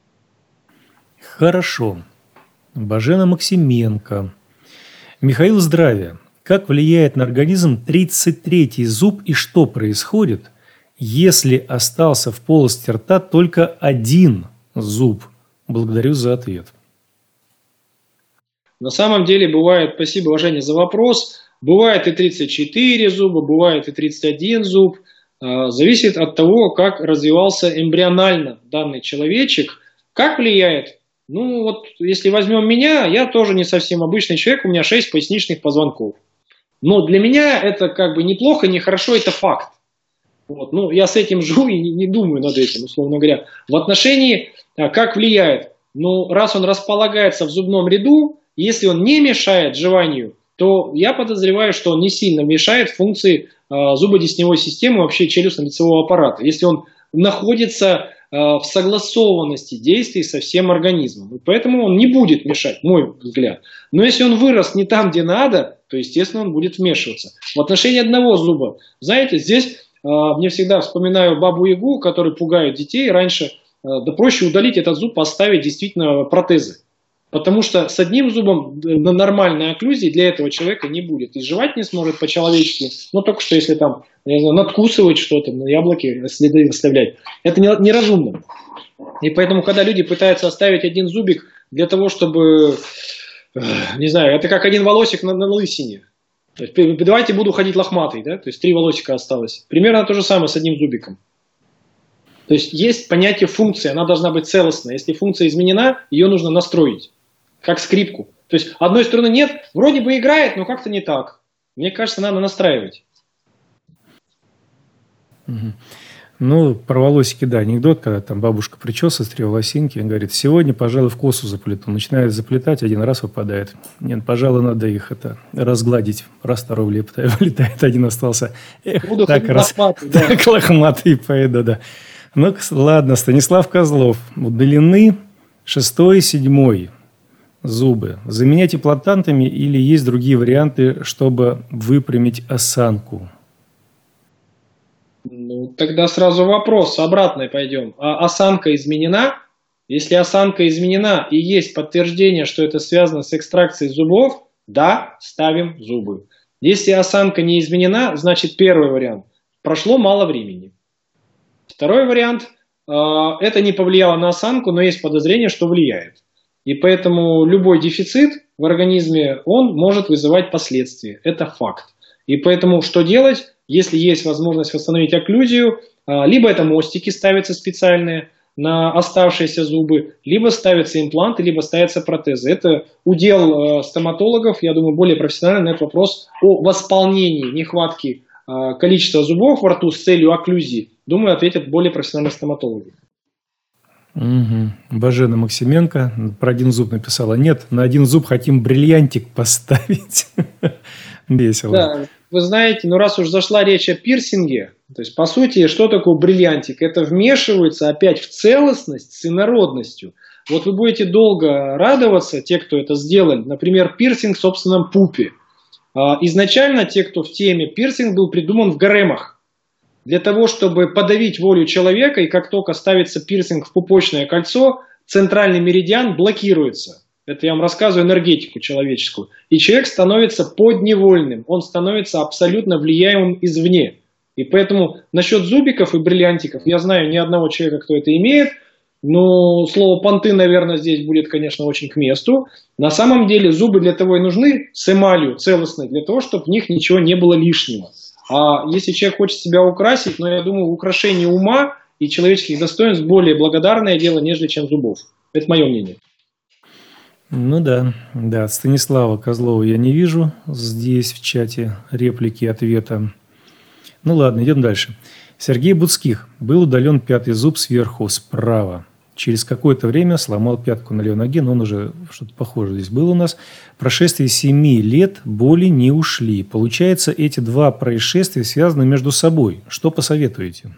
Хорошо. Божена Максименко. Михаил, здравия. Как влияет на организм тридцать третий зуб и что происходит, если остался в полости рта только один зуб? Благодарю за ответ. На самом деле бывает, спасибо, уважение за вопрос, бывает и тридцать четыре зуба, бывает и тридцать один зуб. Зависит от того, как развивался эмбрионально данный человечек. Как влияет? Ну вот, если возьмем меня, я тоже не совсем обычный человек, у меня шесть поясничных позвонков. Но для меня это как бы неплохо, не хорошо, это факт. Вот. Ну, я с этим живу и не, не думаю над этим, условно говоря. В отношении, как влияет? Ну, раз он располагается в зубном ряду, если он не мешает жеванию, то я подозреваю, что он не сильно мешает функции э, зубодесневой системы, вообще челюстно-лицевого аппарата. Если он находится э, в согласованности действий со всем организмом. И поэтому он не будет мешать, мой взгляд. Но если он вырос не там, где надо, то, естественно, он будет вмешиваться. В отношении одного зуба, знаете, здесь э, мне всегда вспоминаю Бабу-Ягу, который пугает детей раньше. Э, да проще удалить этот зуб, поставить действительно протезы. Потому что с одним зубом на нормальной окклюзии для этого человека не будет. И жевать не сможет по-человечески. Но только что если там, я знаю, надкусывать что-то, на яблоки следы оставлять. Это неразумно. И поэтому, когда люди пытаются оставить один зубик для того, чтобы, не знаю, это как один волосик на, на лысине. То есть, давайте буду ходить лохматый, да? То есть три волосика осталось. Примерно то же самое с одним зубиком. То есть есть понятие функции, она должна быть целостной. Если функция изменена, ее нужно настроить. Как скрипку. То есть, одной стороны нет, вроде бы играет, но как-то не так. Мне кажется, надо настраивать. Угу. Ну, про волосики, да, анекдот, когда там бабушка причесывает три волосинки, говорит, сегодня, пожалуй, в косу заплету. Начинает заплетать, один раз выпадает. Нет, пожалуй, надо их это разгладить. Раз, второй вылетает, один остался. Эх, Буду так раз, лохматый, да. Так лохматый поеда, да. Ну, ладно, Станислав Козлов. Удалены шестой и седьмой зубы. Заменять имплантантами или есть другие варианты, чтобы выпрямить осанку? Ну, тогда сразу вопрос, обратно пойдем. А осанка изменена? Если осанка изменена и есть подтверждение, что это связано с экстракцией зубов, да, ставим зубы. Если осанка не изменена, значит первый вариант. Прошло мало времени. Второй вариант. Это не повлияло на осанку, но есть подозрение, что влияет. И поэтому любой дефицит в организме, он может вызывать последствия. Это факт. И поэтому что делать, если есть возможность восстановить окклюзию? Либо это мостики ставятся специальные на оставшиеся зубы, либо ставятся импланты, либо ставятся протезы. Это удел стоматологов, я думаю, более профессионально на этот вопрос о восполнении нехватки количества зубов во рту с целью окклюзии. Думаю, ответят более профессиональные стоматологи. Угу. Божена Максименко про один зуб написала. Нет, на один зуб хотим бриллиантик поставить. Весело. Да, вы знаете, ну раз уж зашла речь о пирсинге, то есть по сути, что такое бриллиантик? Это вмешивается опять в целостность с инородностью. Вот вы будете долго радоваться, те, кто это сделали, например, пирсинг в собственном пупе. Изначально те, кто в теме, пирсинг был придуман в гаремах. Для того, чтобы подавить волю человека, и как только ставится пирсинг в пупочное кольцо, центральный меридиан блокируется. Это я вам рассказываю энергетику человеческую. И человек становится подневольным, он становится абсолютно влияемым извне. И поэтому насчет зубиков и бриллиантиков, я знаю ни одного человека, кто это имеет, но слово понты, наверное, здесь будет, конечно, очень к месту. На самом деле зубы для того и нужны с эмалью целостной, для того, чтобы в них ничего не было лишнего. А если человек хочет себя украсить, но я думаю, украшение ума и человеческих достоинств более благодарное дело, нежели чем зубов. Это мое мнение. Ну да, да. Станислава Козлова я не вижу здесь в чате реплики и ответа. Ну ладно, идем дальше. Сергей Буцких. Был удален пятый зуб сверху справа. Через какое-то время сломал пятку на левой ноге, но он уже что-то похожее здесь было у нас. Прошествие семи лет боли не ушли. Получается, эти два происшествия связаны между собой. Что посоветуете?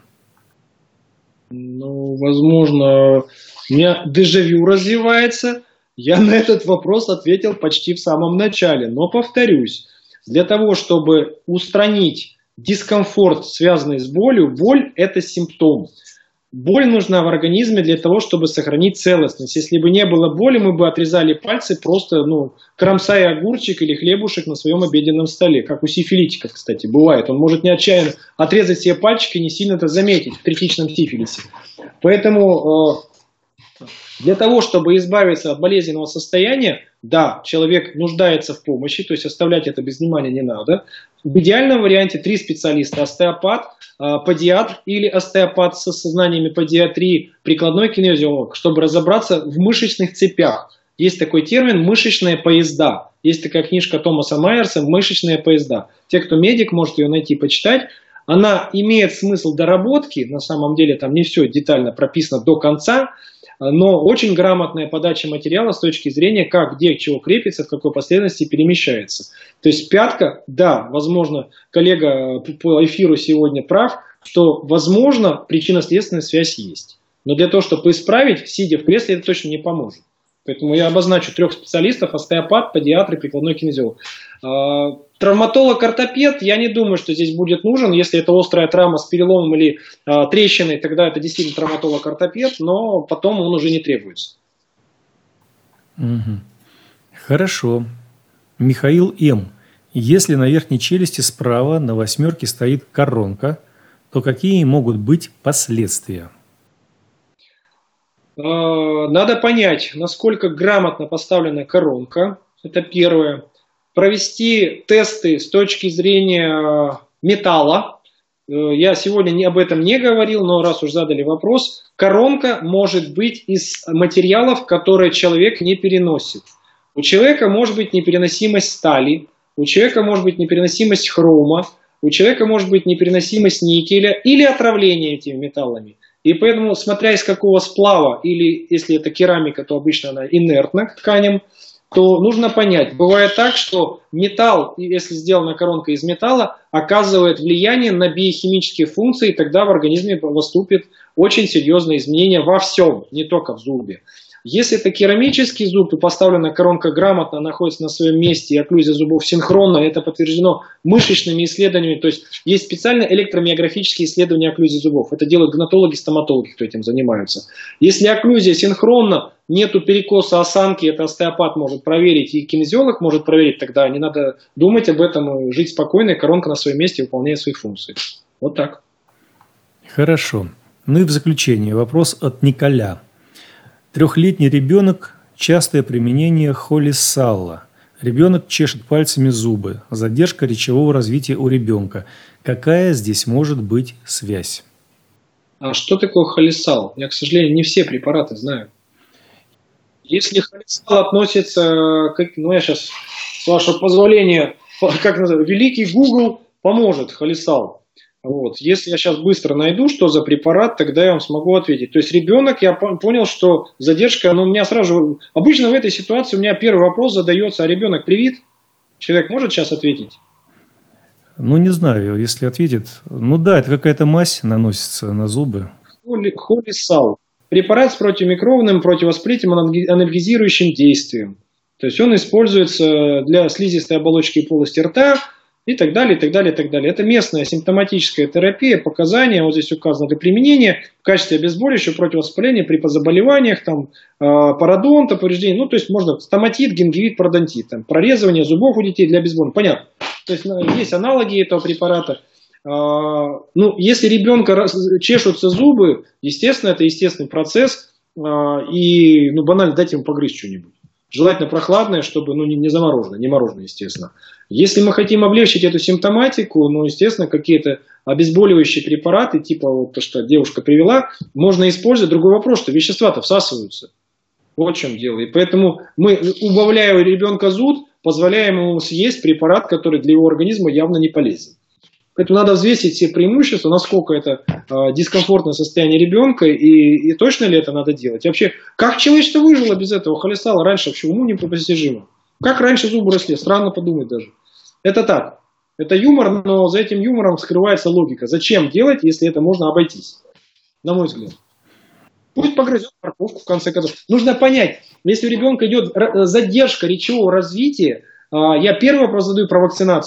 Ну, возможно, у меня дежавю развивается. Я на этот вопрос ответил почти в самом начале. Но повторюсь, для того, чтобы устранить дискомфорт, связанный с болью, боль – это симптом. Боль нужна в организме для того, чтобы сохранить целостность. Если бы не было боли, мы бы отрезали пальцы, просто ну, кромсая огурчик или хлебушек на своем обеденном столе. Как у сифилитиков, кстати, бывает. Он может не отчаянно отрезать себе пальчик и не сильно это заметить в третичном сифилисе. Поэтому э, для того, чтобы избавиться от болезненного состояния, да, человек нуждается в помощи, то есть оставлять это без внимания не надо. В идеальном варианте три специалиста: остеопат, педиатр или остеопат со знаниями педиатрии, прикладной кинезиолог, чтобы разобраться в мышечных цепях. Есть такой термин «мышечные поезда». Есть такая книжка Томаса Майерса «Мышечные поезда». Те, кто медик, может ее найти, почитать. Она имеет смысл доработки, на самом деле там не все детально прописано до конца, но очень грамотная подача материала с точки зрения, как, где, к чего крепится, в какой последовательности перемещается. То есть пятка, да, возможно, коллега по эфиру сегодня прав, что, возможно, причинно-следственная связь есть. Но для того, чтобы исправить, сидя в кресле, это точно не поможет. Поэтому я обозначу трех специалистов: остеопат, педиатр и прикладной кинезиолог. Травматолог-ортопед, я не думаю, что здесь будет нужен. Если это острая травма с переломом или а, трещиной, тогда это действительно травматолог-ортопед, но потом он уже не требуется. Угу. Хорошо. Михаил М. Если на верхней челюсти справа на восьмерке стоит коронка, то какие могут быть последствия? Надо понять, насколько грамотно поставлена коронка. Это первое. Провести тесты с точки зрения металла. Я сегодня не об этом не говорил, но раз уж задали вопрос, коронка может быть из материалов, которые человек не переносит. У человека может быть непереносимость стали, у человека может быть непереносимость хрома, у человека может быть непереносимость никеля или отравление этими металлами. И поэтому, смотря из какого сплава, или если это керамика, то обычно она инертна к тканям, то нужно понять, бывает так, что металл, если сделана коронка из металла, оказывает влияние на биохимические функции, и тогда в организме наступит очень серьезные изменения во всем, не только в зубе. Если это керамический зуб и поставлена коронка грамотно, находится на своем месте, и окклюзия зубов синхронна, это подтверждено мышечными исследованиями, то есть есть специальные электромиографические исследования окклюзии зубов. Это делают гнатологи, стоматологи, кто этим занимаются. Если окклюзия синхронна, нету перекоса осанки, это остеопат может проверить, и кинезиолог может проверить, тогда не надо думать об этом, жить спокойно, и коронка на своем месте выполняет свои функции. Вот так. Хорошо. Ну и в заключение вопрос от Николя. Трехлетний ребенок – частое применение холесала. Ребенок чешет пальцами зубы. Задержка речевого развития у ребенка. Какая здесь может быть связь? А что такое холесал? Я, к сожалению, не все препараты знаю. Если холесал относится, как, ну я сейчас, с вашего позволения, как называется, великий Google поможет холесал. Вот. Если я сейчас быстро найду, что за препарат, тогда я вам смогу ответить. То есть ребенок, я понял, что задержка, ну у меня сразу, обычно в этой ситуации у меня первый вопрос задается: а ребенок привит? Человек может сейчас ответить? Ну не знаю, если ответит. Ну да, это какая-то мазь наносится на зубы. Холесал. Препарат с противомикробным, противовоспалительным, анальгезирующим действием. То есть он используется для слизистой оболочки полости рта, и так далее, и так далее, и так далее. Это местная симптоматическая терапия, показания, вот здесь указано для применения в качестве обезболивающего, противовоспаления при заболеваниях, там, пародонта, повреждений, ну, то есть можно стоматит, гингивит, пародонтит, там, прорезывание зубов у детей для обезболивания, понятно. То есть есть аналоги этого препарата. Ну, если ребенка чешутся зубы, естественно, это естественный процесс, и, ну, банально дать ему погрызть что-нибудь. Желательно прохладное, чтобы, ну, не замороженное, не мороженое, естественно. Если мы хотим облегчить эту симптоматику, ну, естественно, какие-то обезболивающие препараты, типа вот то, что девушка привела, можно использовать. Другой вопрос, что вещества-то всасываются. Вот в чем дело. И поэтому мы, убавляя у ребенка зуд, позволяем ему съесть препарат, который для его организма явно не полезен. Поэтому надо взвесить все преимущества, насколько это э, дискомфортное состояние ребенка, и, и точно ли это надо делать. И вообще, как человечество выжило без этого холесала раньше, вообще уму непостижимо. Как раньше зубы росли, странно подумать даже. Это так, это юмор, но за этим юмором скрывается логика. Зачем делать, если это можно обойтись? На мой взгляд. Пусть погрызет морковку в конце концов. Нужно понять, если у ребенка идет задержка речевого развития, э, я первый вопрос задаю про вакцинацию.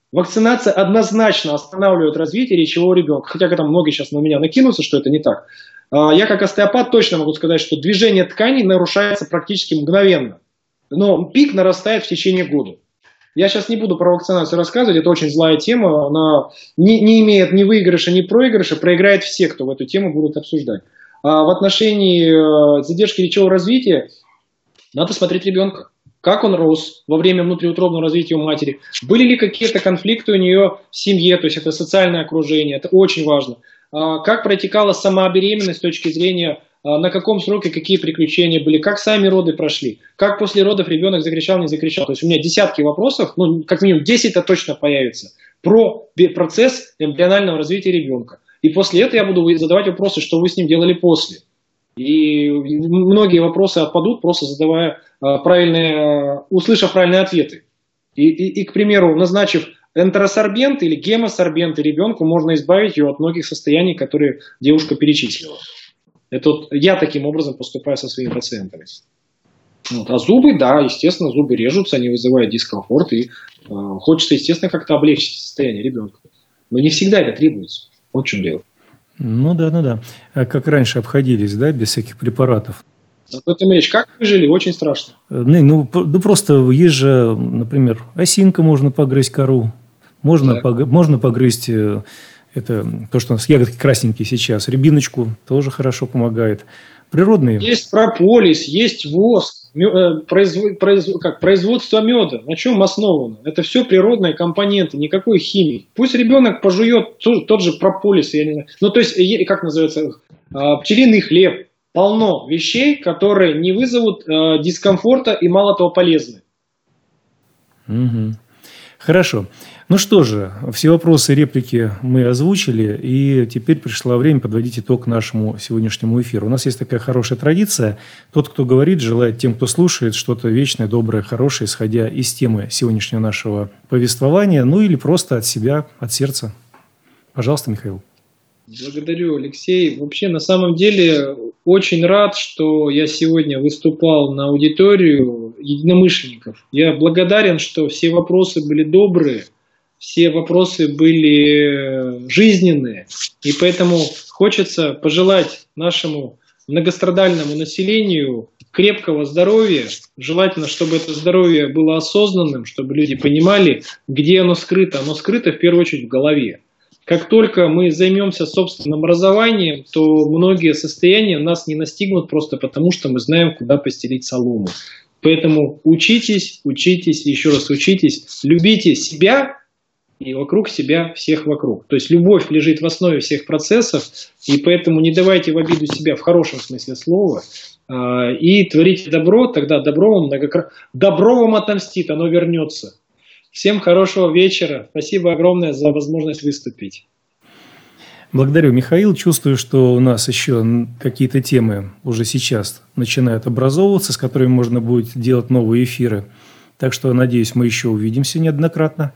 Вакцинация однозначно останавливает развитие речевого ребенка. Хотя когда многие сейчас на меня накинутся, что это не так. Я как остеопат точно могу сказать, что движение тканей нарушается практически мгновенно. Но пик нарастает в течение года. Я сейчас не буду про вакцинацию рассказывать, это очень злая тема. Она не, не имеет ни выигрыша, ни проигрыша. Проиграет все, кто в эту тему будут обсуждать. А в отношении задержки речевого развития надо смотреть ребенка. Как он рос во время внутриутробного развития у матери, были ли какие-то конфликты у нее в семье, то есть это социальное окружение, это очень важно. Как протекала сама беременность с точки зрения, на каком сроке какие приключения были, как сами роды прошли, как после родов ребенок закричал, не закричал. То есть у меня десятки вопросов, ну как минимум десять-то точно появится, про процесс эмбрионального развития ребенка. И после этого я буду задавать вопросы, что вы с ним делали после. И многие вопросы отпадут, просто задавая правильные, услышав правильные ответы. И, и, и, к примеру, назначив энтеросорбент или гемосорбенты ребенку, можно избавить ее от многих состояний, которые девушка перечислила. Это вот я таким образом поступаю со своими пациентами. Вот. А зубы, да, естественно, зубы режутся, они вызывают дискомфорт, и э, хочется, естественно, как-то облегчить состояние ребенка. Но не всегда это требуется. Вот в чем дело. Ну да, ну да. А как раньше обходились, да, без всяких препаратов? Анатолий Ильич, как вы жили? Очень страшно. Ну, ну, ну просто есть же, например, осинка, можно погрызть кору, можно, пог... можно погрызть это, то, что у нас ягодки красненькие сейчас, рябиночку тоже хорошо помогает. Природные. Есть прополис, есть воск, производ... Производ... как? производство меда. На чем основано? Это все природные компоненты, никакой химии. Пусть ребенок пожует тот же прополис, я не знаю. Ну, то есть, как называется, пчелиный хлеб. Полно вещей, которые не вызовут э, дискомфорта и мало того полезны. Угу. Хорошо. Ну что же, все вопросы и реплики мы озвучили, и теперь пришло время подводить итог нашему сегодняшнему эфиру. У нас есть такая хорошая традиция. Тот, кто говорит, желает тем, кто слушает, что-то вечное, доброе, хорошее, исходя из темы сегодняшнего нашего повествования, ну или просто от себя, от сердца. Пожалуйста, Михаил. Благодарю, Алексей. Вообще, на самом деле, очень рад, что я сегодня выступал на аудиторию единомышленников. Я благодарен, что все вопросы были добрые, все вопросы были жизненные. И поэтому хочется пожелать нашему многострадальному населению крепкого здоровья. Желательно, чтобы это здоровье было осознанным, чтобы люди понимали, где оно скрыто. Оно скрыто в первую очередь в голове. Как только мы займемся собственным образованием, то многие состояния нас не настигнут просто потому, что мы знаем, куда постелить солому. Поэтому учитесь, учитесь, еще раз учитесь, любите себя и вокруг себя всех вокруг. То есть любовь лежит в основе всех процессов, и поэтому не давайте в обиду себя в хорошем смысле слова, и творите добро, тогда добро вам, многократно, добро вам отомстит, оно вернется. Всем хорошего вечера. Спасибо огромное за возможность выступить. Благодарю, Михаил. Чувствую, что у нас еще какие-то темы уже сейчас начинают образовываться, с которыми можно будет делать новые эфиры. Так что, надеюсь, мы еще увидимся неоднократно.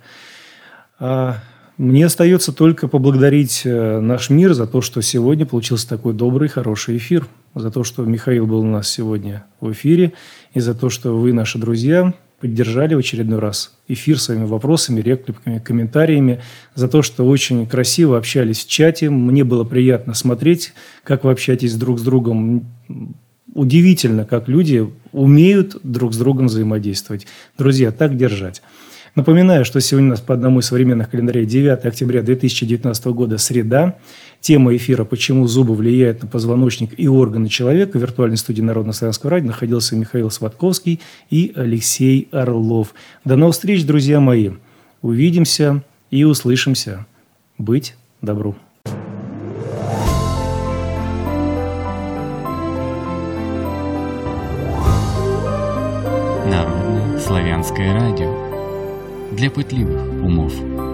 А мне остается только поблагодарить наш мир за то, что сегодня получился такой добрый, хороший эфир. За то, что Михаил был у нас сегодня в эфире. И за то, что вы, наши друзья, поддержали в очередной раз эфир своими вопросами, репликами, комментариями, за то, что очень красиво общались в чате. Мне было приятно смотреть, как вы общаетесь друг с другом. Удивительно, как люди умеют друг с другом взаимодействовать. Друзья, так держать. Напоминаю, что сегодня у нас по одному из современных календарей девятое октября две тысячи девятнадцатого года, среда. Тема эфира «Почему зубы влияют на позвоночник и органы человека». В виртуальной студии Народно-славянского радио находился Михаил Сватковский и Алексей Орлов. До новых встреч, друзья мои. Увидимся и услышимся. Быть добру. Народное славянское радио. Для пытливых умов.